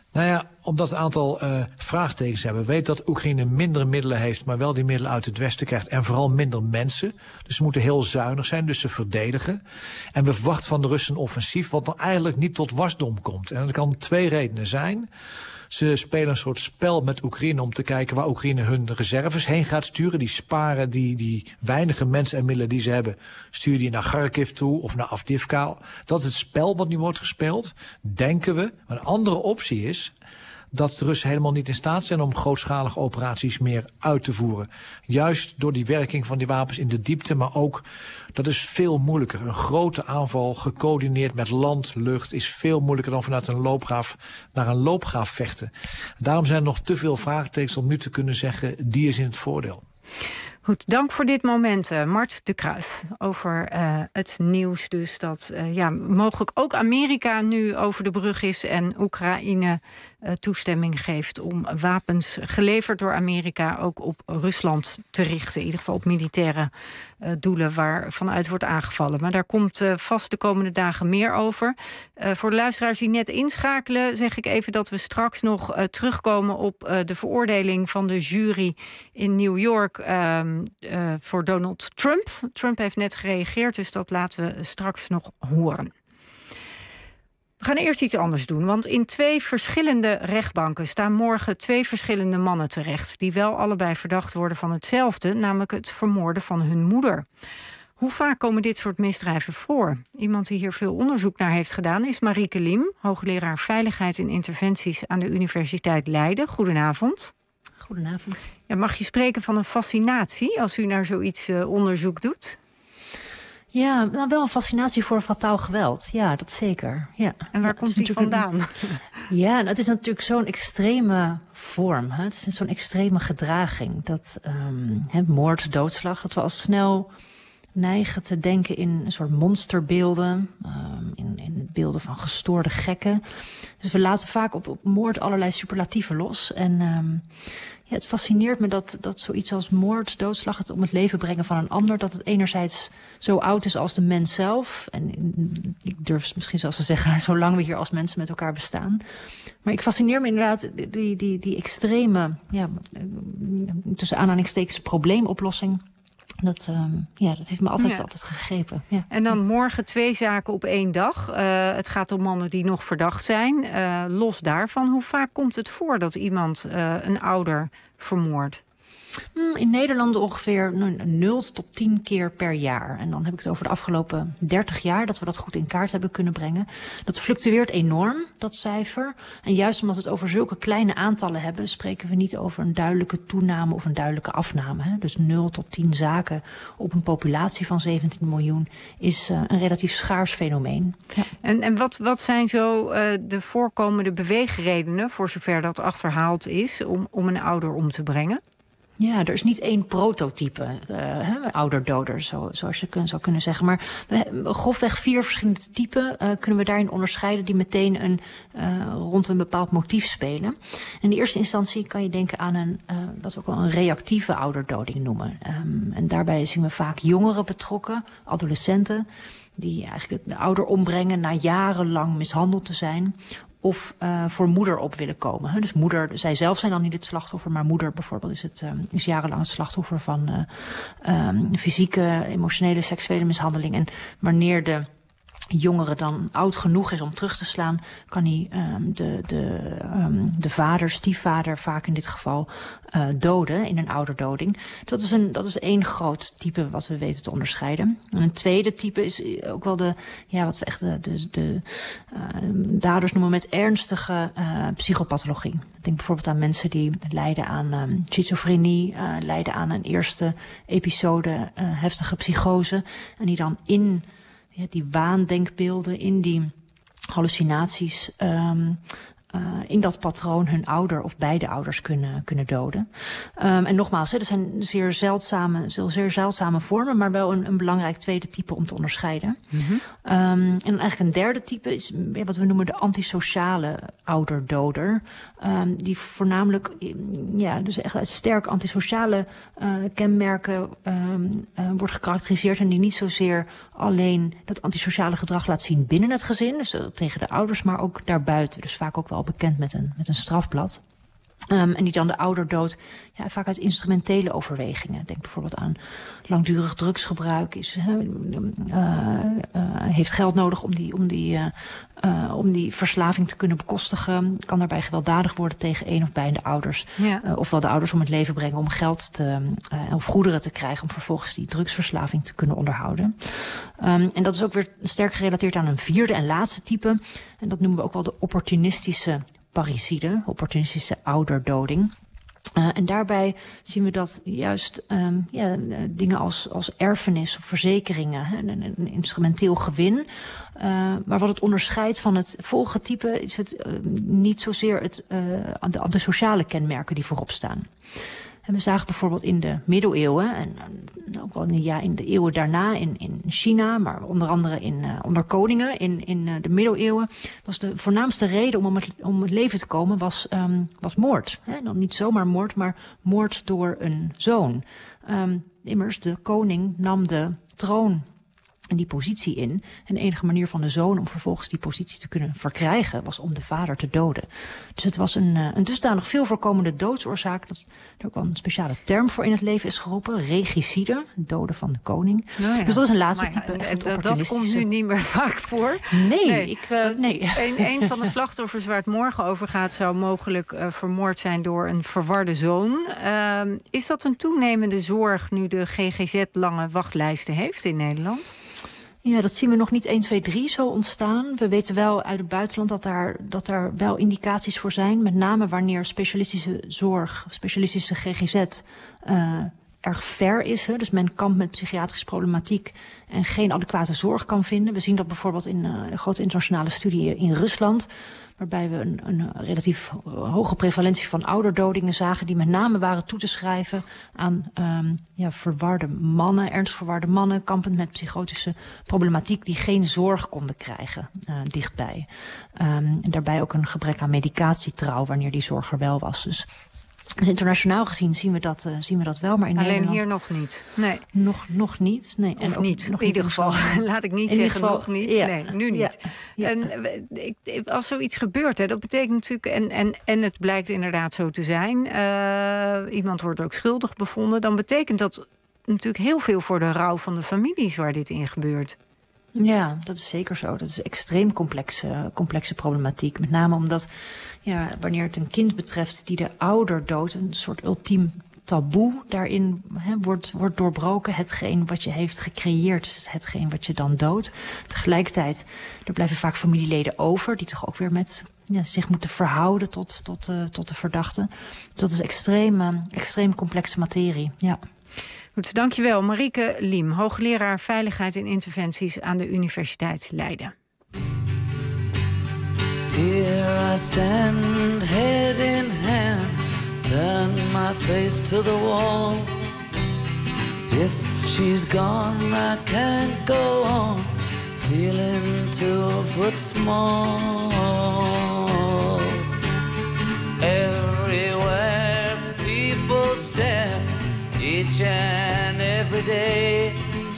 Nou ja, omdat een aantal uh, vraagtekens hebben. We weten dat Oekraïne mindere middelen heeft, maar wel die middelen uit het westen krijgt. En vooral minder mensen. Dus ze moeten heel zuinig zijn, dus ze verdedigen. En we verwachten van de Russen een offensief wat dan eigenlijk niet tot wasdom komt. En dat kan twee redenen zijn. Ze spelen een soort spel met Oekraïne om te kijken waar Oekraïne hun reserves heen gaat sturen. Die sparen die, die weinige mensen en middelen die ze hebben, sturen die naar Kharkiv toe of naar Avdiivka. Dat is het spel wat nu wordt gespeeld, denken we. Maar een andere optie is dat de Russen helemaal niet in staat zijn om grootschalige operaties meer uit te voeren. Juist door die werking van die wapens in de diepte, maar ook, dat is veel moeilijker. Een grote aanval gecoördineerd met land, lucht is veel moeilijker dan vanuit een loopgraaf naar een loopgraaf vechten. Daarom zijn er nog te veel vraagtekens om nu te kunnen zeggen, die is in het voordeel. Goed, dank voor dit moment, uh, Mart de Kruijf. Over uh, het nieuws dus dat uh, ja, mogelijk ook Amerika nu over de brug is en Oekraïne uh, toestemming geeft om wapens geleverd door Amerika ook op Rusland te richten. In ieder geval op militaire uh, doelen waar vanuit wordt aangevallen. Maar daar komt uh, vast de komende dagen meer over. Uh, voor de luisteraars die net inschakelen zeg ik even dat we straks nog uh, terugkomen op uh, de veroordeling van de jury in New York Uh, Uh, voor Donald Trump. Trump heeft net gereageerd, dus dat laten we straks nog horen. We gaan eerst iets anders doen, want in twee verschillende rechtbanken staan morgen twee verschillende mannen terecht, die wel allebei verdacht worden van hetzelfde, namelijk het vermoorden van hun moeder. Hoe vaak komen dit soort misdrijven voor? Iemand die hier veel onderzoek naar heeft gedaan is Marieke Liem, hoogleraar Veiligheid en Interventies aan de Universiteit Leiden. Goedenavond. Goedenavond. Ja, mag je spreken van een fascinatie als u naar zoiets uh, onderzoek doet? Ja, nou wel een fascinatie voor fataal geweld. Ja, dat zeker. Ja. En waar ja, komt die vandaan? Een, ja, nou, het is natuurlijk zo'n extreme vorm. Hè? Het is zo'n extreme gedraging. Dat um, hè, moord, doodslag, dat we al snel neigen te denken in een soort monsterbeelden, um, in, in beelden van gestoorde gekken. Dus we laten vaak op, op moord allerlei superlatieven los. En um, ja, het fascineert me dat, dat zoiets als moord, doodslag, het om het leven brengen van een ander, dat het enerzijds zo oud is als de mens zelf. En ik durf misschien zelfs te zeggen, zolang we hier als mensen met elkaar bestaan. Maar ik fascineer me inderdaad die, die, die extreme, ja, tussen aanhalingstekens, probleemoplossing. Dat, um, ja, dat heeft me altijd, ja. altijd gegrepen. Ja. En dan morgen twee zaken op één dag. Uh, het gaat om mannen die nog verdacht zijn. Uh, los daarvan, hoe vaak komt het voor dat iemand uh, een ouder vermoordt? In Nederland ongeveer nul tot tien keer per jaar. En dan heb ik het over de afgelopen dertig jaar, dat we dat goed in kaart hebben kunnen brengen. Dat fluctueert enorm, dat cijfer. En juist omdat we het over zulke kleine aantallen hebben, spreken we niet over een duidelijke toename of een duidelijke afname. Hè? Dus nul tot tien zaken op een populatie van zeventien miljoen is uh, een relatief schaars fenomeen. Ja. En, en wat, wat zijn zo uh, de voorkomende beweegredenen, voor zover dat achterhaald is, om, om een ouder om te brengen? Ja, er is niet één prototype uh, ouderdoder, zo, zoals je kun, zou kunnen zeggen. Maar we, grofweg vier verschillende typen uh, kunnen we daarin onderscheiden die meteen een, uh, rond een bepaald motief spelen. In de eerste instantie kan je denken aan een, uh, wat we ook wel een reactieve ouderdoding noemen. Um, en daarbij zien we vaak jongeren betrokken, adolescenten, die eigenlijk de ouder ombrengen na jarenlang mishandeld te zijn, of uh, voor moeder op willen komen. He, dus moeder, zij zelf zijn dan niet het slachtoffer, maar moeder bijvoorbeeld is, het, uh, is jarenlang het slachtoffer van uh, um, fysieke, emotionele, seksuele mishandeling. En wanneer de jongere dan oud genoeg is om terug te slaan, kan hij um, de, de, um, de vader, stiefvader vaak in dit geval, uh, doden in een ouderdoding. Dat is, een, dat is één groot type wat we weten te onderscheiden. En een tweede type is ook wel de, ja, wat we echt de, de, de uh, daders noemen met ernstige uh, psychopathologie. Ik denk bijvoorbeeld aan mensen die lijden aan um, schizofrenie, uh, lijden aan een eerste episode uh, heftige psychose en die dan in ja, die waandenkbeelden, in die hallucinaties, um, uh, in dat patroon hun ouder of beide ouders kunnen, kunnen doden. Um, en nogmaals, hè, dat zijn zeer zeldzame, zeer zeldzame vormen, maar wel een, een belangrijk tweede type om te onderscheiden. Mm-hmm. Um, en eigenlijk een derde type is ja, wat we noemen de antisociale ouderdoder. Um, die voornamelijk ja, dus echt uit sterk antisociale uh, kenmerken um, uh, wordt gekarakteriseerd en die niet zozeer alleen dat antisociale gedrag laat zien binnen het gezin, dus uh, tegen de ouders, maar ook daarbuiten. Dus vaak ook wel op bekend met een, met een strafblad. Um, en die dan de ouder doodt, ja, vaak uit instrumentele overwegingen. Denk bijvoorbeeld aan langdurig drugsgebruik. Is, uh, uh, uh, heeft geld nodig om die, om, die, uh, uh, om die verslaving te kunnen bekostigen. Kan daarbij gewelddadig worden tegen een of beide ouders. Ja. Uh, ofwel de ouders om het leven brengen om geld te, uh, of goederen te krijgen om vervolgens die drugsverslaving te kunnen onderhouden. Um, en dat is ook weer sterk gerelateerd aan een vierde en laatste type. En dat noemen we ook wel de opportunistische parricide, opportunistische ouderdoding. Uh, en daarbij zien we dat juist um, ja, dingen als, als erfenis of verzekeringen, hè, een, een instrumenteel gewin. Uh, maar wat het onderscheidt van het volgende type is het uh, niet zozeer het, uh, de antisociale kenmerken die voorop staan. En we zagen bijvoorbeeld in de middeleeuwen en uh, ook wel in de, ja, in de eeuwen daarna in, in China, maar onder andere in, uh, onder koningen in, in uh, de middeleeuwen, was de voornaamste reden om om het, om het leven te komen was, um, was moord. Hè? Dan niet zomaar moord, maar moord door een zoon. Um, immers, de koning nam de troon en die positie in. En de enige manier van de zoon om vervolgens die positie te kunnen verkrijgen was om de vader te doden. Dus het was een, een dusdanig veel voorkomende doodsoorzaak dat er ook wel een speciale term voor in het leven is geroepen. Regicide, doden van de koning. Nou ja, dus dat is een laatste ja, type. Echt dat, dat komt nu niet meer vaak voor. Nee, nee. Ik, uh, nee. Een, een van de slachtoffers waar het morgen over gaat zou mogelijk uh, vermoord zijn door een verwarde zoon. Uh, is dat een toenemende zorg nu de G G Z lange wachtlijsten heeft in Nederland? Ja, dat zien we nog niet één, twee, drie zo ontstaan. We weten wel uit het buitenland dat daar, dat daar wel indicaties voor zijn. Met name wanneer specialistische zorg, specialistische G G Z uh, erg ver is. Hè. Dus men kampt met psychiatrische problematiek en geen adequate zorg kan vinden. We zien dat bijvoorbeeld in uh, een grote internationale studie in Rusland, waarbij we een, een relatief hoge prevalentie van ouderdodingen zagen, die met name waren toe te schrijven aan um, ja, verwarde mannen, ernstig verwarde mannen, kampend met psychotische problematiek, die geen zorg konden krijgen uh, dichtbij. Um, en daarbij ook een gebrek aan medicatietrouw wanneer die zorg er wel was. Dus Dus internationaal gezien zien we dat, uh, zien we dat wel, maar in Alleen Nederland hier nog niet. Nee. Nog, nog niet. Nee. Of en ook, niet, nog in ieder niet geval. Laat ik niet in zeggen geval, nog niet. Ja. Nee, nu niet. Ja. Ja. En ik, als zoiets gebeurt, hè, dat betekent natuurlijk, en, en, en het blijkt inderdaad zo te zijn, uh, iemand wordt ook schuldig bevonden, dan betekent dat natuurlijk heel veel voor de rouw van de families waar dit in gebeurt. Ja, dat is zeker zo. Dat is extreem complexe, complexe problematiek. Met name omdat, ja, wanneer het een kind betreft die de ouder doodt, een soort ultiem taboe daarin he, wordt, wordt doorbroken. Hetgeen wat je heeft gecreëerd is hetgeen wat je dan doodt. Tegelijkertijd, er blijven vaak familieleden over die toch ook weer met, ja, zich moeten verhouden tot, tot, uh, tot de verdachte. Dus dat is extreem, uh, extreem complexe materie, ja. Goed, dankjewel. Marieke Liem, hoogleraar Veiligheid en Interventies aan de Universiteit Leiden. Here I stand, head in hand, turn my face to the wall. If she's gone, I can't go on, feeling two foot small. Everywhere people stare, each and every day,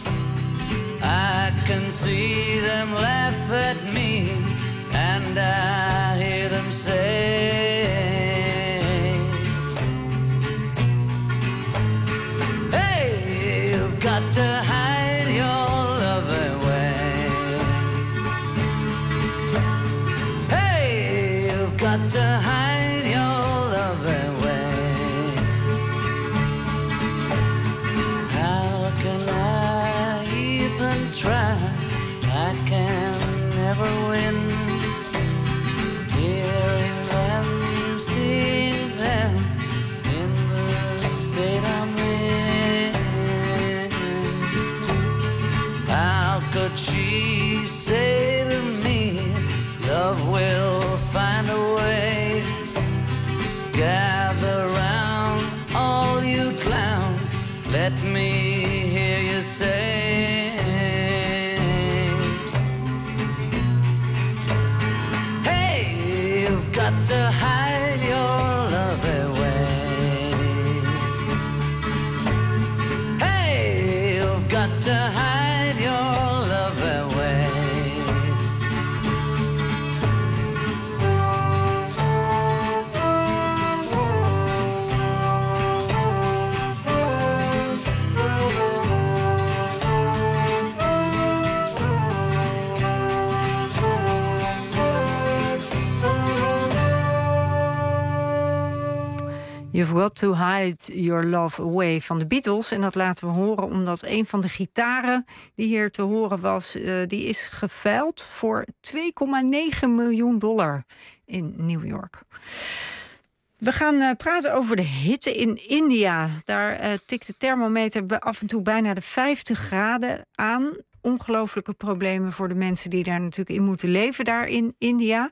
I can see them laugh at me, and I hear them say, hey, you've got to hide your love away. Hey, you've got to hide your love away. Try, I can never win. Hearing them, seeing them in the state I'm in. How could she say to me, love will find a way? Gather round, all you clowns, let me hear you say, got to hide your love away. Hey, you've got to hide your love away. You've Got to Hide Your Love Away van de Beatles. En dat laten we horen omdat een van de gitaren die hier te horen was, Uh, die is geveild voor twee komma negen miljoen dollar in New York. We gaan uh, praten over de hitte in India. Daar uh, tikt de thermometer af en toe bijna de vijftig graden aan. Ongelooflijke problemen voor de mensen die daar natuurlijk in moeten leven, daar in India.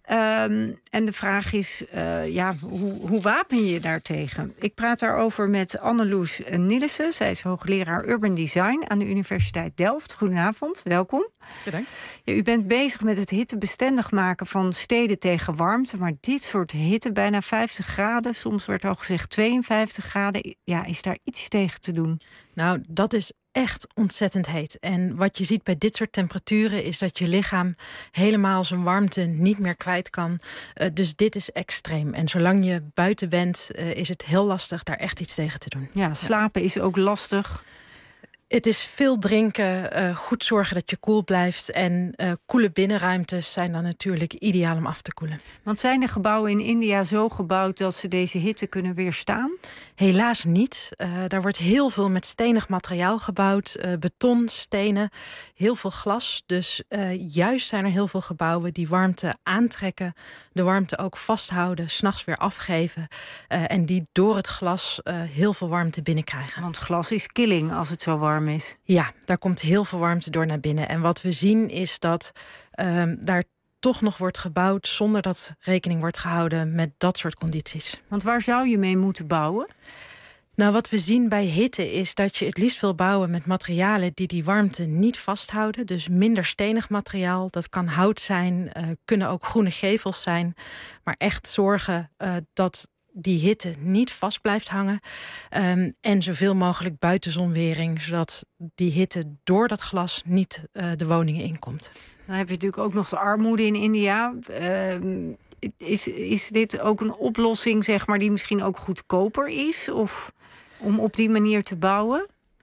Um, en de vraag is, uh, ja, hoe, hoe wapen je je daartegen? Ik praat daarover met Anneloes Nillissen. Zij is hoogleraar Urban Design aan de Universiteit Delft. Goedenavond, welkom. Bedankt. Ja, u bent bezig met het hittebestendig maken van steden tegen warmte. Maar dit soort hitte, bijna vijftig graden, soms werd al gezegd tweeënvijftig graden. Ja, is daar iets tegen te doen? Nou, dat is echt ontzettend heet. En wat je ziet bij dit soort temperaturen is dat je lichaam helemaal zijn warmte niet meer kwijt kan. Uh, dus dit is extreem. En zolang je buiten bent, uh, is het heel lastig daar echt iets tegen te doen. Ja, slapen ja. is ook lastig. Het is veel drinken, uh, goed zorgen dat je koel blijft. En uh, koele binnenruimtes zijn dan natuurlijk ideaal om af te koelen. Want zijn de gebouwen in India zo gebouwd dat ze deze hitte kunnen weerstaan? Helaas niet. Uh, daar wordt heel veel met stenig materiaal gebouwd. Uh, beton, stenen, heel veel glas. Dus uh, juist zijn er heel veel gebouwen die warmte aantrekken. De warmte ook vasthouden, 's nachts weer afgeven. Uh, en die door het glas uh, heel veel warmte binnenkrijgen. Want glas is killing als het zo warm is. Ja, daar komt heel veel warmte door naar binnen. En wat we zien is dat uh, daar toch nog wordt gebouwd zonder dat rekening wordt gehouden met dat soort condities. Want waar zou je mee moeten bouwen? Nou, wat we zien bij hitte is dat je het liefst wil bouwen met materialen die die warmte niet vasthouden. Dus minder stenig materiaal. Dat kan hout zijn, uh, kunnen ook groene gevels zijn. Maar echt zorgen uh, dat die hitte niet vast blijft hangen. Um, en zoveel mogelijk buitenzonwering, zodat die hitte door dat glas niet uh, de woningen inkomt. Dan heb je natuurlijk ook nog de armoede in India. Uh, is, is dit ook een oplossing, zeg maar, die misschien ook goedkoper is? Of om op die manier te bouwen?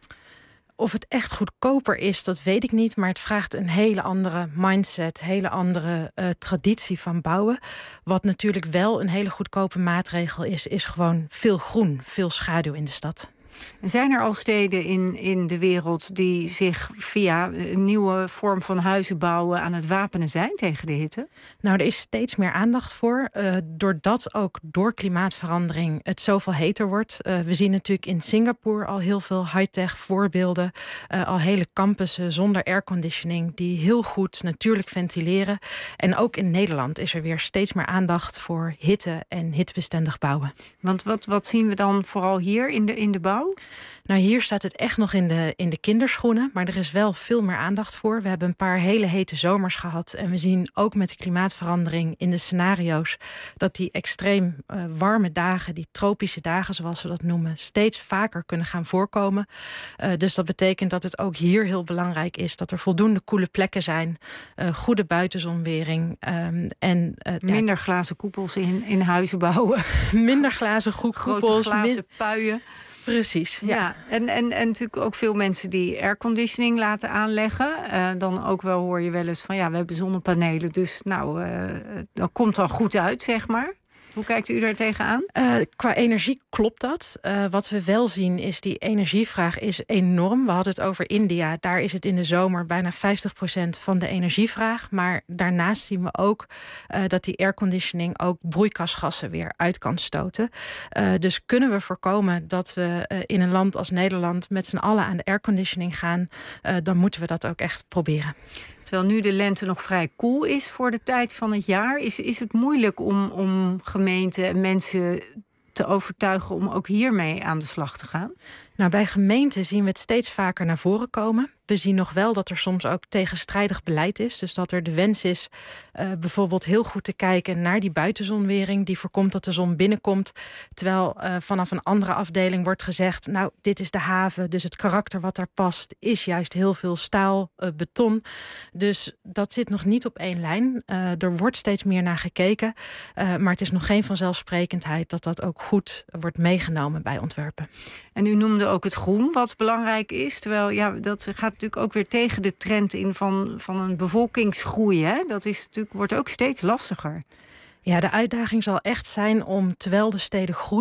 Of het echt goedkoper is, dat weet ik niet. Maar het vraagt een hele andere mindset, hele andere uh, traditie van bouwen. Wat natuurlijk wel een hele goedkope maatregel is, is gewoon veel groen, veel schaduw in de stad. En zijn er al steden in, in de wereld die zich via een nieuwe vorm van huizen bouwen aan het wapenen zijn tegen de hitte? Nou, er is steeds meer aandacht voor. Uh, doordat ook door klimaatverandering het zoveel heter wordt. Uh, we zien natuurlijk in Singapore al heel veel high-tech voorbeelden. Uh, al hele campussen zonder airconditioning die heel goed natuurlijk ventileren. En ook in Nederland is er weer steeds meer aandacht voor hitte en hittebestendig bouwen. Want wat, wat zien we dan vooral hier in de, in de bouw? Nou, hier staat het echt nog in de, in de kinderschoenen, maar er is wel veel meer aandacht voor. We hebben een paar hele hete zomers gehad en we zien ook met de klimaatverandering in de scenario's dat die extreem uh, warme dagen, die tropische dagen zoals we dat noemen, steeds vaker kunnen gaan voorkomen. Uh, dus dat betekent dat het ook hier heel belangrijk is dat er voldoende koele plekken zijn, uh, goede buitenzonwering um, en uh, minder ja, glazen koepels in, in huizen bouwen. Minder glazen koepels. Grote glazen puien. Precies, ja. ja en, en, en natuurlijk ook veel mensen die airconditioning laten aanleggen. Uh, dan ook wel hoor je wel eens van ja, we hebben zonnepanelen. Dus nou, uh, dat komt dan goed uit, zeg maar. Hoe kijkt u daar tegenaan? Uh, qua energie klopt dat. Uh, wat we wel zien is die energievraag is enorm. We hadden het over India. Daar is het in de zomer bijna vijftig procent van de energievraag. Maar daarnaast zien we ook uh, dat die airconditioning ook broeikasgassen weer uit kan stoten. Uh, dus kunnen we voorkomen dat we uh, in een land als Nederland met z'n allen aan de airconditioning gaan, uh, dan moeten we dat ook echt proberen. Terwijl nu de lente nog vrij koel is voor de tijd van het jaar. Is, is het moeilijk om, om gemeenten en mensen te overtuigen om ook hiermee aan de slag te gaan? Nou, bij gemeenten zien we het steeds vaker naar voren komen. We zien nog wel dat er soms ook tegenstrijdig beleid is. Dus dat er de wens is uh, bijvoorbeeld heel goed te kijken naar die buitenzonwering die voorkomt dat de zon binnenkomt. Terwijl uh, vanaf een andere afdeling wordt gezegd, nou, dit is de haven, dus het karakter wat daar past is juist heel veel staal, uh, beton. Dus dat zit nog niet op één lijn. Uh, er wordt steeds meer naar gekeken. Uh, maar het is nog geen vanzelfsprekendheid dat dat ook goed wordt meegenomen bij ontwerpen. En u noemde ook het groen wat belangrijk is. Terwijl ja, dat gaat natuurlijk ook weer tegen de trend in van, van een bevolkingsgroei. Hè? Dat is natuurlijk, wordt ook steeds lastiger. Ja, de uitdaging zal echt zijn om, terwijl de steden groeien,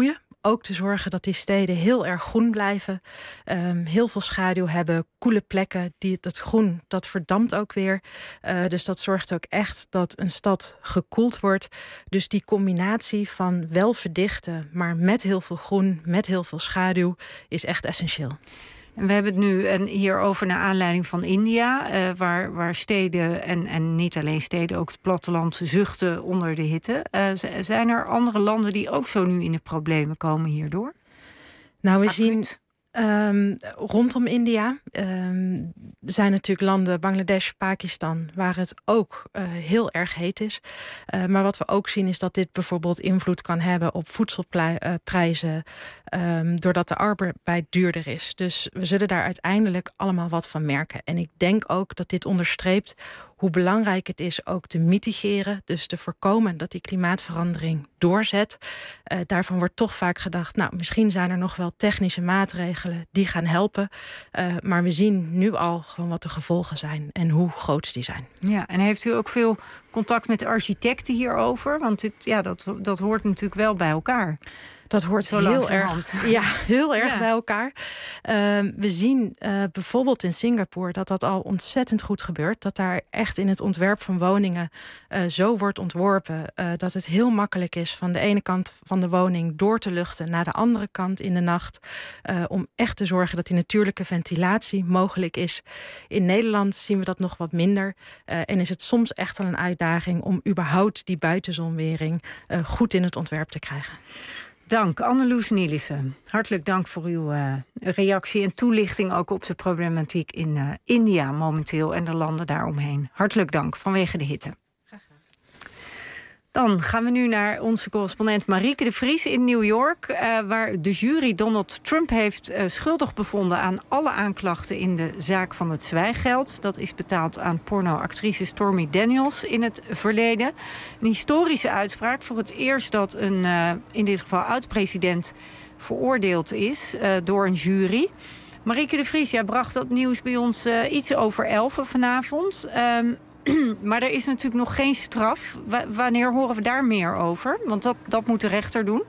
ook te zorgen dat die steden heel erg groen blijven. Um, heel veel schaduw hebben, koele plekken. Die, dat groen, dat verdampt ook weer. Uh, dus dat zorgt ook echt dat een stad gekoeld wordt. Dus die combinatie van wel verdichten, maar met heel veel groen, met heel veel schaduw, is echt essentieel. En we hebben het nu hierover naar aanleiding van India, uh, waar, waar steden en, en niet alleen steden, ook het platteland zuchten onder de hitte. Uh, z- zijn er andere landen die ook zo nu in de problemen komen hierdoor? Nou, we Acuut. zien um, rondom India um, zijn natuurlijk landen, Bangladesh, Pakistan, waar het ook uh, heel erg heet is. Uh, maar wat we ook zien is dat dit bijvoorbeeld invloed kan hebben op voedselprijzen, um, doordat de arbeid duurder is. Dus we zullen daar uiteindelijk allemaal wat van merken. En ik denk ook dat dit onderstreept hoe belangrijk het is ook te mitigeren, dus te voorkomen dat die klimaatverandering doorzet. Uh, daarvan wordt toch vaak gedacht, nou, misschien zijn er nog wel technische maatregelen die gaan helpen. Uh, maar we zien nu al gewoon wat de gevolgen zijn en hoe groot die zijn. Ja, en heeft u ook veel contact met de architecten hierover? Want dit, ja, dat, dat hoort natuurlijk wel bij elkaar. Dat hoort Zo heel erg, ja, heel erg ja. bij elkaar. Uh, we zien uh, bijvoorbeeld in Singapore dat dat al ontzettend goed gebeurt. Dat daar echt in het ontwerp van woningen uh, zo wordt ontworpen Uh, dat het heel makkelijk is van de ene kant van de woning door te luchten naar de andere kant in de nacht. Uh, om echt te zorgen dat die natuurlijke ventilatie mogelijk is. In Nederland zien we dat nog wat minder. Uh, en is het soms echt al een uitdaging om überhaupt die buitenzonwering uh, goed in het ontwerp te krijgen. Dank, Anneloes Nielissen. Hartelijk dank voor uw uh, reactie en toelichting ook op de problematiek in uh, India momenteel en de landen daaromheen. Hartelijk dank vanwege de hitte. Dan gaan we nu naar onze correspondent Marieke de Vries in New York, Uh, waar de jury Donald Trump heeft uh, schuldig bevonden aan alle aanklachten in de zaak van het zwijggeld. Dat is betaald aan pornoactrice Stormy Daniels in het verleden. Een historische uitspraak, voor het eerst dat een, uh, in dit geval oud-president, veroordeeld is uh, door een jury. Marieke de Vries, jij bracht dat nieuws bij ons uh, iets over elfen vanavond. Um, Maar er is natuurlijk nog geen straf. W- wanneer horen we daar meer over? Want dat, dat moet de rechter doen.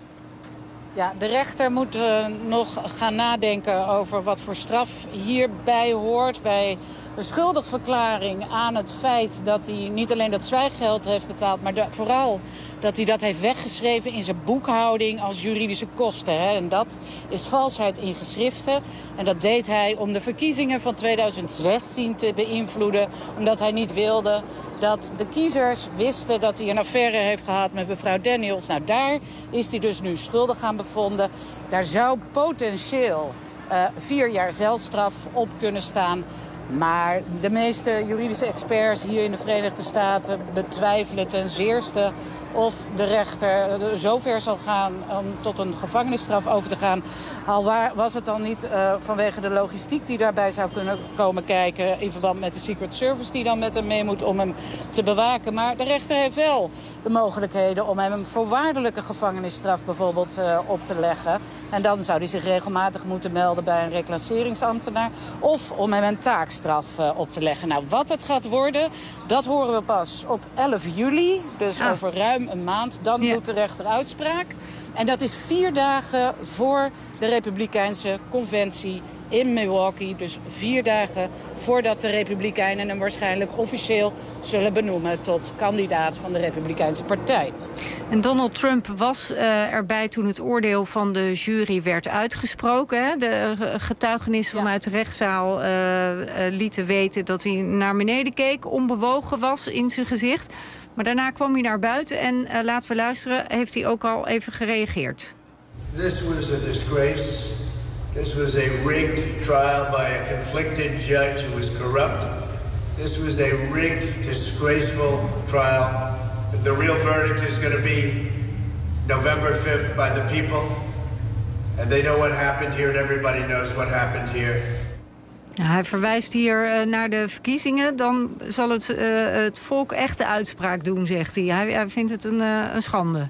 Ja, de rechter moet uh, nog gaan nadenken over wat voor straf hierbij hoort. Bij de schuldigverklaring aan het feit dat hij niet alleen dat zwijggeld heeft betaald, maar de, vooral dat hij dat heeft weggeschreven in zijn boekhouding als juridische kosten. Hè. En dat is valsheid in geschriften. En dat deed hij om de verkiezingen van tweeduizend zestien te beïnvloeden. Omdat hij niet wilde dat de kiezers wisten dat hij een affaire heeft gehad met mevrouw Daniels. Nou, daar is hij dus nu schuldig aan bevonden. Daar zou potentieel uh, vier jaar celstraf op kunnen staan. Maar de meeste juridische experts hier in de Verenigde Staten betwijfelen ten zeerste of de rechter zover zal gaan om tot een gevangenisstraf over te gaan. Al waar was het dan niet uh, vanwege de logistiek die daarbij zou kunnen komen kijken in verband met de Secret Service die dan met hem mee moet om hem te bewaken. Maar de rechter heeft wel de mogelijkheden om hem een voorwaardelijke gevangenisstraf bijvoorbeeld uh, op te leggen. En dan zou hij zich regelmatig moeten melden bij een reclasseringsambtenaar of om hem een taakstraf uh, op te leggen. Nou, wat het gaat worden, dat horen we pas op elf juli, dus ah. over ruim een maand. Dan ja. doet de rechter uitspraak. En dat is vier dagen voor de Republikeinse conventie in Milwaukee. Dus vier dagen voordat de Republikeinen hem waarschijnlijk officieel zullen benoemen tot kandidaat van de Republikeinse partij. En Donald Trump was uh, erbij toen het oordeel van de jury werd uitgesproken. Hè? De getuigenissen ja. vanuit de rechtszaal uh, uh, lieten weten dat hij naar beneden keek, onbewogen was in zijn gezicht. Maar daarna kwam hij naar buiten en uh, laten we luisteren, heeft hij ook al even gereageerd. This was a disgrace. This was a rigged trial by a conflicted judge who was corrupt. This was a rigged, disgraceful trial. The real verdict is going to be November fifth by the people. And they know what happened here and everybody knows what happened here. Hij verwijst hier uh, naar de verkiezingen. Dan zal het, uh, het volk echt de uitspraak doen, zegt hij. Hij, hij vindt het een, uh, een schande.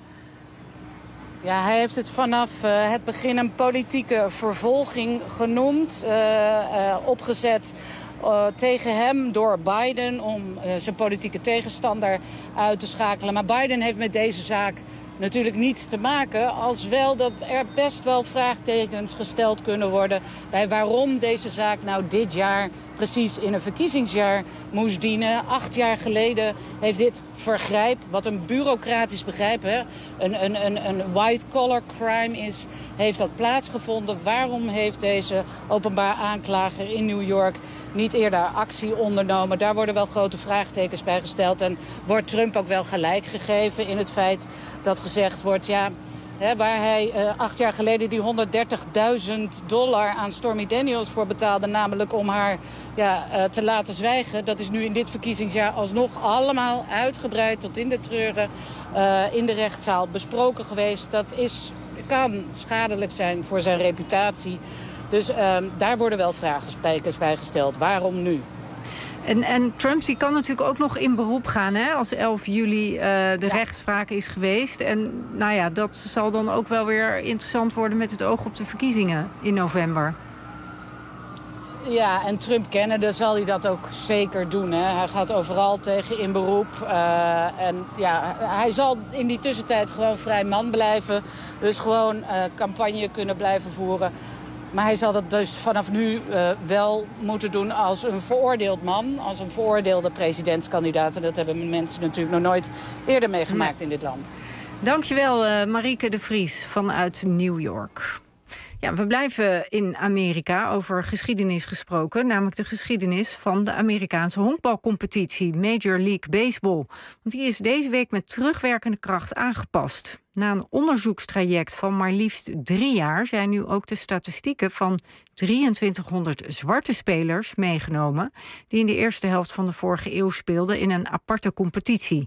Ja, hij heeft het vanaf uh, het begin een politieke vervolging genoemd. Uh, uh, opgezet uh, tegen hem door Biden om uh, zijn politieke tegenstander uit te schakelen. Maar Biden heeft met deze zaak natuurlijk niets te maken. Als wel dat er best wel vraagtekens gesteld kunnen worden bij waarom deze zaak nou dit jaar precies in een verkiezingsjaar moest dienen. Acht jaar geleden heeft dit vergrijp, wat een bureaucratisch begrijp, hè, een, een, een, een white-collar crime is, heeft dat plaatsgevonden. Waarom heeft deze openbaar aanklager in New York niet eerder actie ondernomen? Daar worden wel grote vraagtekens bij gesteld. En wordt Trump ook wel gelijk gegeven in het feit dat gezegd wordt, ja, hè, waar hij uh, acht jaar geleden die honderddertigduizend dollar aan Stormy Daniels voor betaalde, namelijk om haar ja, uh, te laten zwijgen. Dat is nu in dit verkiezingsjaar alsnog allemaal uitgebreid tot in de treuren uh, in de rechtszaal besproken geweest. Dat is, kan schadelijk zijn voor zijn reputatie. Dus uh, daar worden wel vraagtekens bij gesteld. Waarom nu? En, en Trump die kan natuurlijk ook nog in beroep gaan, hè, als elf juli uh, de ja. rechtspraak is geweest. En nou ja, dat zal dan ook wel weer interessant worden met het oog op de verkiezingen in november. Ja, en Trump kennende zal hij dat ook zeker doen. Hè. Hij gaat overal tegen in beroep. Uh, en ja, hij zal in die tussentijd gewoon vrij man blijven. Dus gewoon uh, campagne kunnen blijven voeren. Maar hij zal dat dus vanaf nu uh, wel moeten doen als een veroordeeld man. Als een veroordeelde presidentskandidaat. En dat hebben mensen natuurlijk nog nooit eerder meegemaakt nee. in dit land. Dankjewel, uh, Marieke de Vries vanuit New York. Ja, we blijven in Amerika, over geschiedenis gesproken. Namelijk de geschiedenis van de Amerikaanse honkbalcompetitie Major League Baseball. Want die is deze week met terugwerkende kracht aangepast. Na een onderzoekstraject van maar liefst drie jaar zijn nu ook de statistieken van drieëntwintighonderd zwarte spelers meegenomen, die in de eerste helft van de vorige eeuw speelden in een aparte competitie.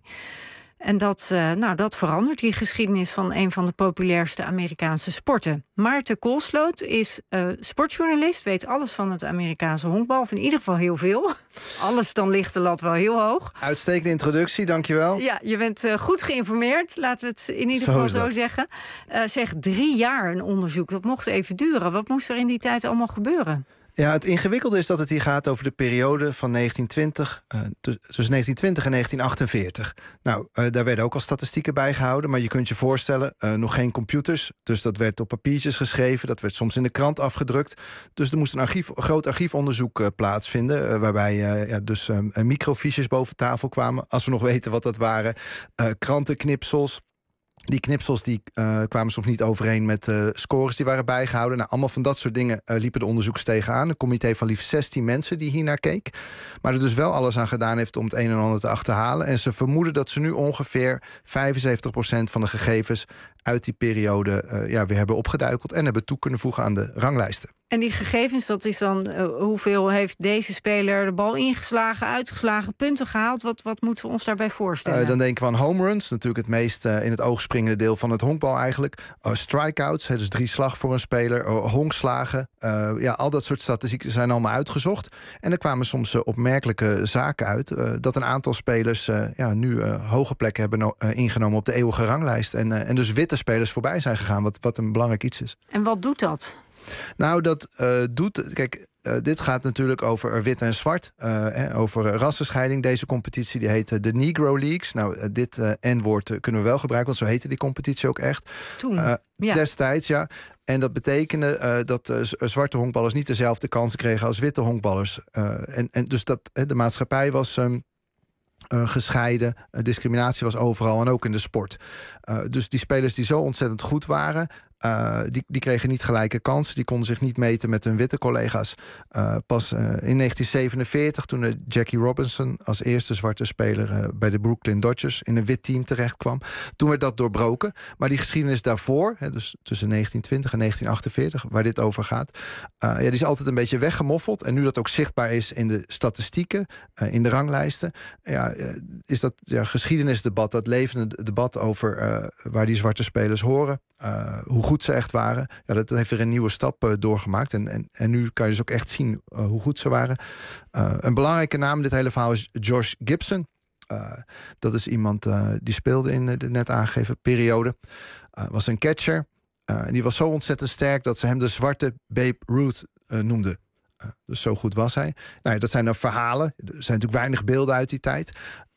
En dat, uh, nou, dat verandert die geschiedenis van een van de populairste Amerikaanse sporten. Maarten Koolsloot is uh, sportjournalist, weet alles van het Amerikaanse honkbal. Of in ieder geval heel veel. Alles, dan ligt de lat wel heel hoog. Uitstekende introductie, dankjewel. Ja, je bent uh, goed geïnformeerd, laten we het in ieder geval zo, zo zeggen. Uh, zeg, drie jaar een onderzoek, dat mocht even duren. Wat moest er in die tijd allemaal gebeuren? Ja, het ingewikkelde is dat het hier gaat over de periode van negentien twintig, uh, tussen negentien twintig en negentien achtenveertig. Nou, uh, daar werden ook al statistieken bij gehouden, maar je kunt je voorstellen, uh, nog geen computers. Dus dat werd op papiertjes geschreven, dat werd soms in de krant afgedrukt. Dus er moest een, archief, een groot archiefonderzoek uh, plaatsvinden, uh, waarbij uh, ja, dus uh, microfiches boven tafel kwamen, als we nog weten wat dat waren, uh, krantenknipsels. Die knipsels die, uh, kwamen soms niet overeen met uh, scores die waren bijgehouden. Nou, allemaal van dat soort dingen uh, liepen de onderzoekers tegenaan. Een comité van liefst zestien mensen die hiernaar keek. Maar er dus wel alles aan gedaan heeft om het een en ander te achterhalen. En ze vermoeden dat ze nu ongeveer vijfenzeventig procent van de gegevens uit die periode uh, ja, weer hebben opgeduikeld en hebben toe kunnen voegen aan de ranglijsten. En die gegevens, dat is dan uh, hoeveel heeft deze speler de bal ingeslagen, uitgeslagen, punten gehaald? Wat, wat moeten we ons daarbij voorstellen? Uh, dan denken we aan home runs, natuurlijk het meest uh, in het oog springende deel van het honkbal eigenlijk. Uh, strikeouts, dus drie slag voor een speler, uh, honkslagen. Uh, ja, al dat soort statistieken zijn allemaal uitgezocht. En er kwamen soms uh, opmerkelijke zaken uit. Uh, dat een aantal spelers uh, ja, nu uh, hoge plekken hebben no- uh, ingenomen op de eeuwige ranglijst. En, uh, en dus witte spelers voorbij zijn gegaan, wat, wat een belangrijk iets is. En wat doet dat? Nou, dat uh, doet... Kijk, uh, dit gaat natuurlijk over wit en zwart. Uh, eh, over uh, rassenscheiding. Deze competitie die heet uh, de Negro Leagues. Nou, uh, dit uh, N-woord uh, kunnen we wel gebruiken, want zo heette die competitie ook echt. Toen, uh, ja. Destijds, ja. En dat betekende uh, dat uh, zwarte honkballers niet dezelfde kansen kregen als witte honkballers. Uh, en, en dus dat uh, de maatschappij was... Um, Uh, gescheiden. Uh, discriminatie was overal en ook in de sport. Uh, dus die spelers die zo ontzettend goed waren... Uh, die, die kregen niet gelijke kansen. Die konden zich niet meten met hun witte collega's. Uh, pas uh, in negentien zevenenveertig, toen uh, Jackie Robinson... als eerste zwarte speler uh, bij de Brooklyn Dodgers... in een wit team terecht kwam. Toen werd dat doorbroken. Maar die geschiedenis daarvoor, hè, dus tussen negentien twintig en negentien achtenveertig... waar dit over gaat, uh, ja, die is altijd een beetje weggemoffeld. En nu dat ook zichtbaar is in de statistieken... Uh, in de ranglijsten... Ja, uh, is dat ja, geschiedenisdebat, dat levende debat over... Uh, waar die zwarte spelers horen... Uh, hoe goed ze echt waren. Ja, dat, dat heeft weer een nieuwe stap uh, doorgemaakt. En, en, en nu kan je dus ook echt zien uh, hoe goed ze waren. Uh, een belangrijke naam in dit hele verhaal is Josh Gibson. Uh, dat is iemand uh, die speelde in de net aangegeven periode. Uh, was een catcher. Uh, en die was zo ontzettend sterk dat ze hem de zwarte Babe Ruth uh, noemden. Uh, dus zo goed was hij. Nou ja, dat zijn dan verhalen. Er zijn natuurlijk weinig beelden uit die tijd.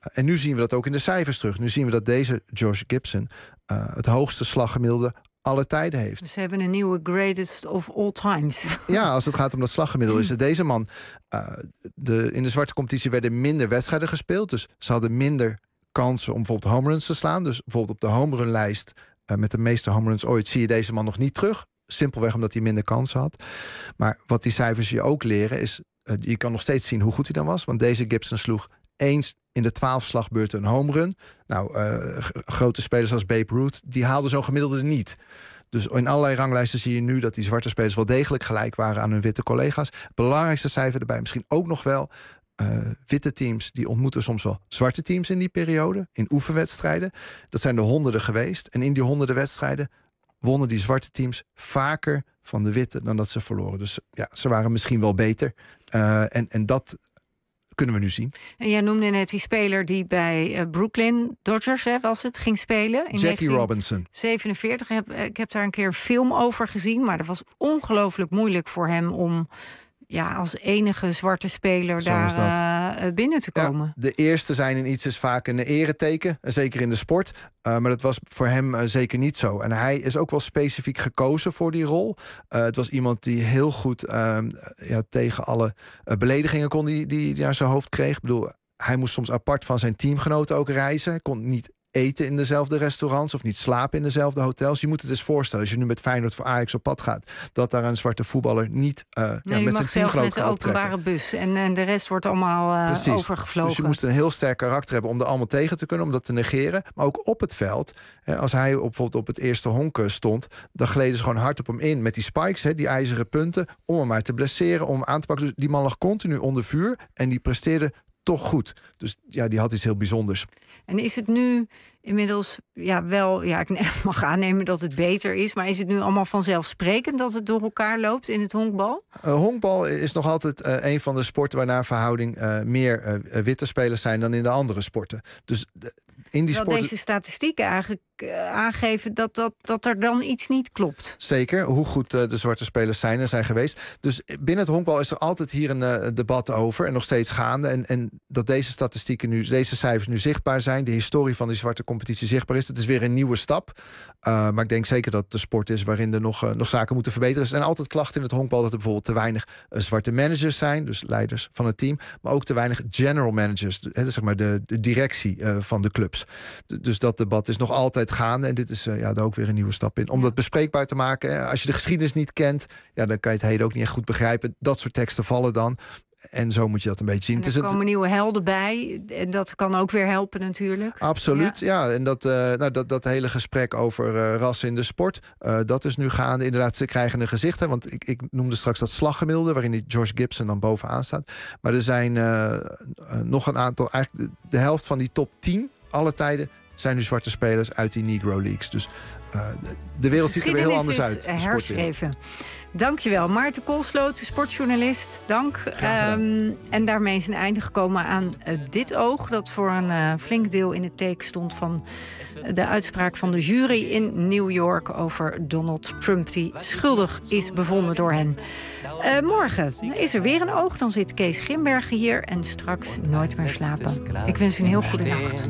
En nu zien we dat ook in de cijfers terug. Nu zien we dat deze Josh Gibson uh, het hoogste slaggemiddelde alle tijden heeft. Dus ze hebben een nieuwe greatest of all times. Ja, als het gaat om dat slaggemiddelde is het deze man. Uh, de, in de zwarte competitie werden minder wedstrijden gespeeld. Dus ze hadden minder kansen om bijvoorbeeld home runs te slaan. Dus bijvoorbeeld op de home run lijst uh, met de meeste home runs ooit zie je deze man nog niet terug. Simpelweg omdat hij minder kansen had. Maar wat die cijfers je ook leren is, uh, je kan nog steeds zien hoe goed hij dan was. Want deze Gibson sloeg eens in de twaalf slagbeurten een home run. Nou, uh, g- grote spelers als Babe Ruth, die haalden zo'n gemiddelde niet. Dus in allerlei ranglijsten zie je nu dat die zwarte spelers wel degelijk gelijk waren aan hun witte collega's. Belangrijkste cijfer erbij misschien ook nog wel. Uh, witte teams die ontmoeten soms wel zwarte teams in die periode. In oefenwedstrijden. Dat zijn er honderden geweest. En in die honderden wedstrijden wonnen die zwarte teams vaker van de witte dan dat ze verloren. Dus ja, ze waren misschien wel beter. Uh, en, en dat kunnen we nu zien. En jij noemde net die speler die bij uh, Brooklyn Dodgers, hè, was het, ging spelen. In Jackie Robinson. zevenenveertig. Ik heb, ik heb daar een keer een film over gezien, maar dat was ongelooflijk moeilijk voor hem om ja, als enige zwarte speler Zo daar uh, binnen te komen. Ja, de eerste zijn in iets is vaak een ereteken, zeker in de sport. Uh, maar dat was voor hem uh, zeker niet zo. En hij is ook wel specifiek gekozen voor die rol. Uh, het was iemand die heel goed uh, ja, tegen alle uh, beledigingen kon die, die hij naar zijn hoofd kreeg. Ik bedoel, hij moest soms apart van zijn teamgenoten ook reizen. Hij kon niet eten in dezelfde restaurants of niet slapen in dezelfde hotels. Je moet het eens voorstellen, als je nu met Feyenoord voor Ajax op pad gaat, dat daar een zwarte voetballer niet uh, nee, ja, met zijn teamgenoten met de openbare bus en, en de rest wordt allemaal uh, overgevlogen. Dus je moest een heel sterk karakter hebben om er allemaal tegen te kunnen, om dat te negeren. Maar ook op het veld, hè, als hij op, bijvoorbeeld op het eerste honk stond, dan gleden ze gewoon hard op hem in met die spikes, hè, die ijzeren punten, om hem maar te blesseren, om hem aan te pakken. Dus die man lag continu onder vuur en die presteerde toch goed. Dus ja, die had iets heel bijzonders. En is het nu inmiddels ja wel, ja, ik mag aannemen dat het beter is, maar is het nu allemaal vanzelfsprekend dat het door elkaar loopt in het honkbal? Uh, honkbal is nog altijd uh, een van de sporten waar naar verhouding uh, meer uh, witte spelers zijn dan in de andere sporten. Dus uh, in die Terwijl sport... deze statistieken eigenlijk uh, aangeven dat, dat, dat er dan iets niet klopt. Zeker, hoe goed uh, de zwarte spelers zijn en zijn geweest. Dus binnen het honkbal is er altijd hier een uh, debat over en nog steeds gaande. En, en dat deze statistieken nu, deze cijfers nu zichtbaar zijn, de historie van die zwarte competitie zichtbaar is, dat is weer een nieuwe stap. Uh, maar ik denk zeker dat het de sport is waarin er nog, uh, nog zaken moeten verbeteren. Er zijn altijd klachten in het honkbal dat er bijvoorbeeld te weinig uh, zwarte managers zijn, dus leiders van het team, maar ook te weinig general managers, de, he, zeg maar de, de directie uh, van de clubs. D- dus dat debat is nog altijd gaande en dit is uh, ja, daar ook weer een nieuwe stap in. Om dat bespreekbaar te maken, als je de geschiedenis niet kent, ja, dan kan je het heden ook niet echt goed begrijpen. Dat soort teksten vallen dan. En zo moet je dat een beetje zien. En er het is komen het... nieuwe helden bij. En dat kan ook weer helpen natuurlijk. Absoluut, ja. ja. En dat, uh, nou, dat, dat hele gesprek over uh, rassen in de sport, uh, dat is nu gaande. Inderdaad, ze krijgen een gezicht. Hè, want ik, ik noemde straks dat slaggemiddelde, waarin die Josh Gibson dan bovenaan staat. Maar er zijn uh, uh, nog een aantal, eigenlijk de, de helft van die top tien alle tijden zijn nu zwarte spelers uit die Negro Leagues. Dus uh, de, de wereld ziet er weer heel anders uit. Herschreven. Dankjewel, Maarten Koolsloot, sportjournalist. Dank. Um, en daarmee is een einde gekomen aan uh, dit oog, dat voor een uh, flink deel in het teken stond van uh, de uitspraak van de jury in New York over Donald Trump, die schuldig is bevonden door hen. Uh, morgen is er weer een oog, dan zit Kees Grimbergen hier en straks Nooit meer slapen. Ik wens u een heel goede nacht.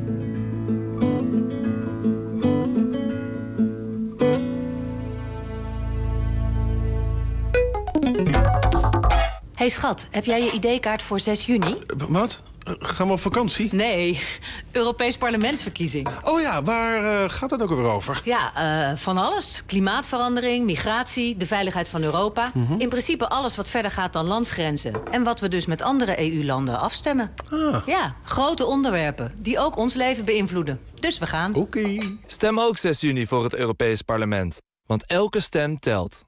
Hey schat, heb jij je I D-kaart voor zes juni? Wat? Gaan we op vakantie? Nee, Europees parlementsverkiezing. Oh ja, waar uh, gaat het ook weer over? Ja, uh, van alles. Klimaatverandering, migratie, de veiligheid van Europa. Mm-hmm. In principe alles wat verder gaat dan landsgrenzen. En wat we dus met andere E U-landen afstemmen. Ah. Ja, grote onderwerpen die ook ons leven beïnvloeden. Dus we gaan. Oké. Okay. Stem ook zes juni voor het Europees Parlement. Want elke stem telt.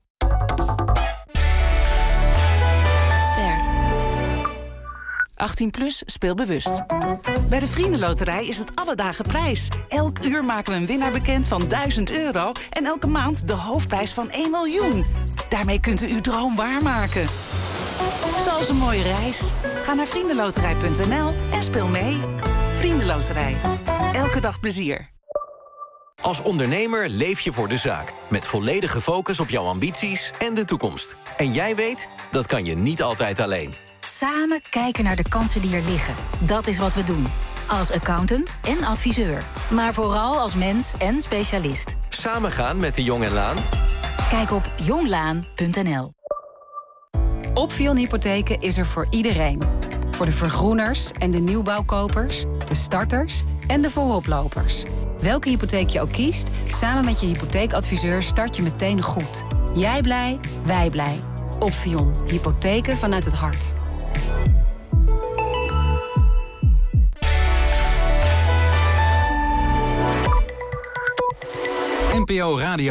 achttien plus, speel bewust. Bij de Vriendenloterij is het alle dagen prijs. Elk uur maken we een winnaar bekend van duizend euro... en elke maand de hoofdprijs van één miljoen. Daarmee kunt u uw droom waarmaken. Zoals een mooie reis. Ga naar vriendenloterij punt n l en speel mee. Vriendenloterij. Elke dag plezier. Als ondernemer leef je voor de zaak. Met volledige focus op jouw ambities en de toekomst. En jij weet, dat kan je niet altijd alleen. Samen kijken naar de kansen die er liggen. Dat is wat we doen. Als accountant en adviseur. Maar vooral als mens en specialist. Samen gaan met de Jong en Laan? Kijk op jonglaan punt n l. Opvion Hypotheken is er voor iedereen. Voor de vergroeners en de nieuwbouwkopers, de starters en de vooroplopers. Welke hypotheek je ook kiest, samen met je hypotheekadviseur start je meteen goed. Jij blij, wij blij. Opvion. Hypotheken vanuit het hart. N P O Radio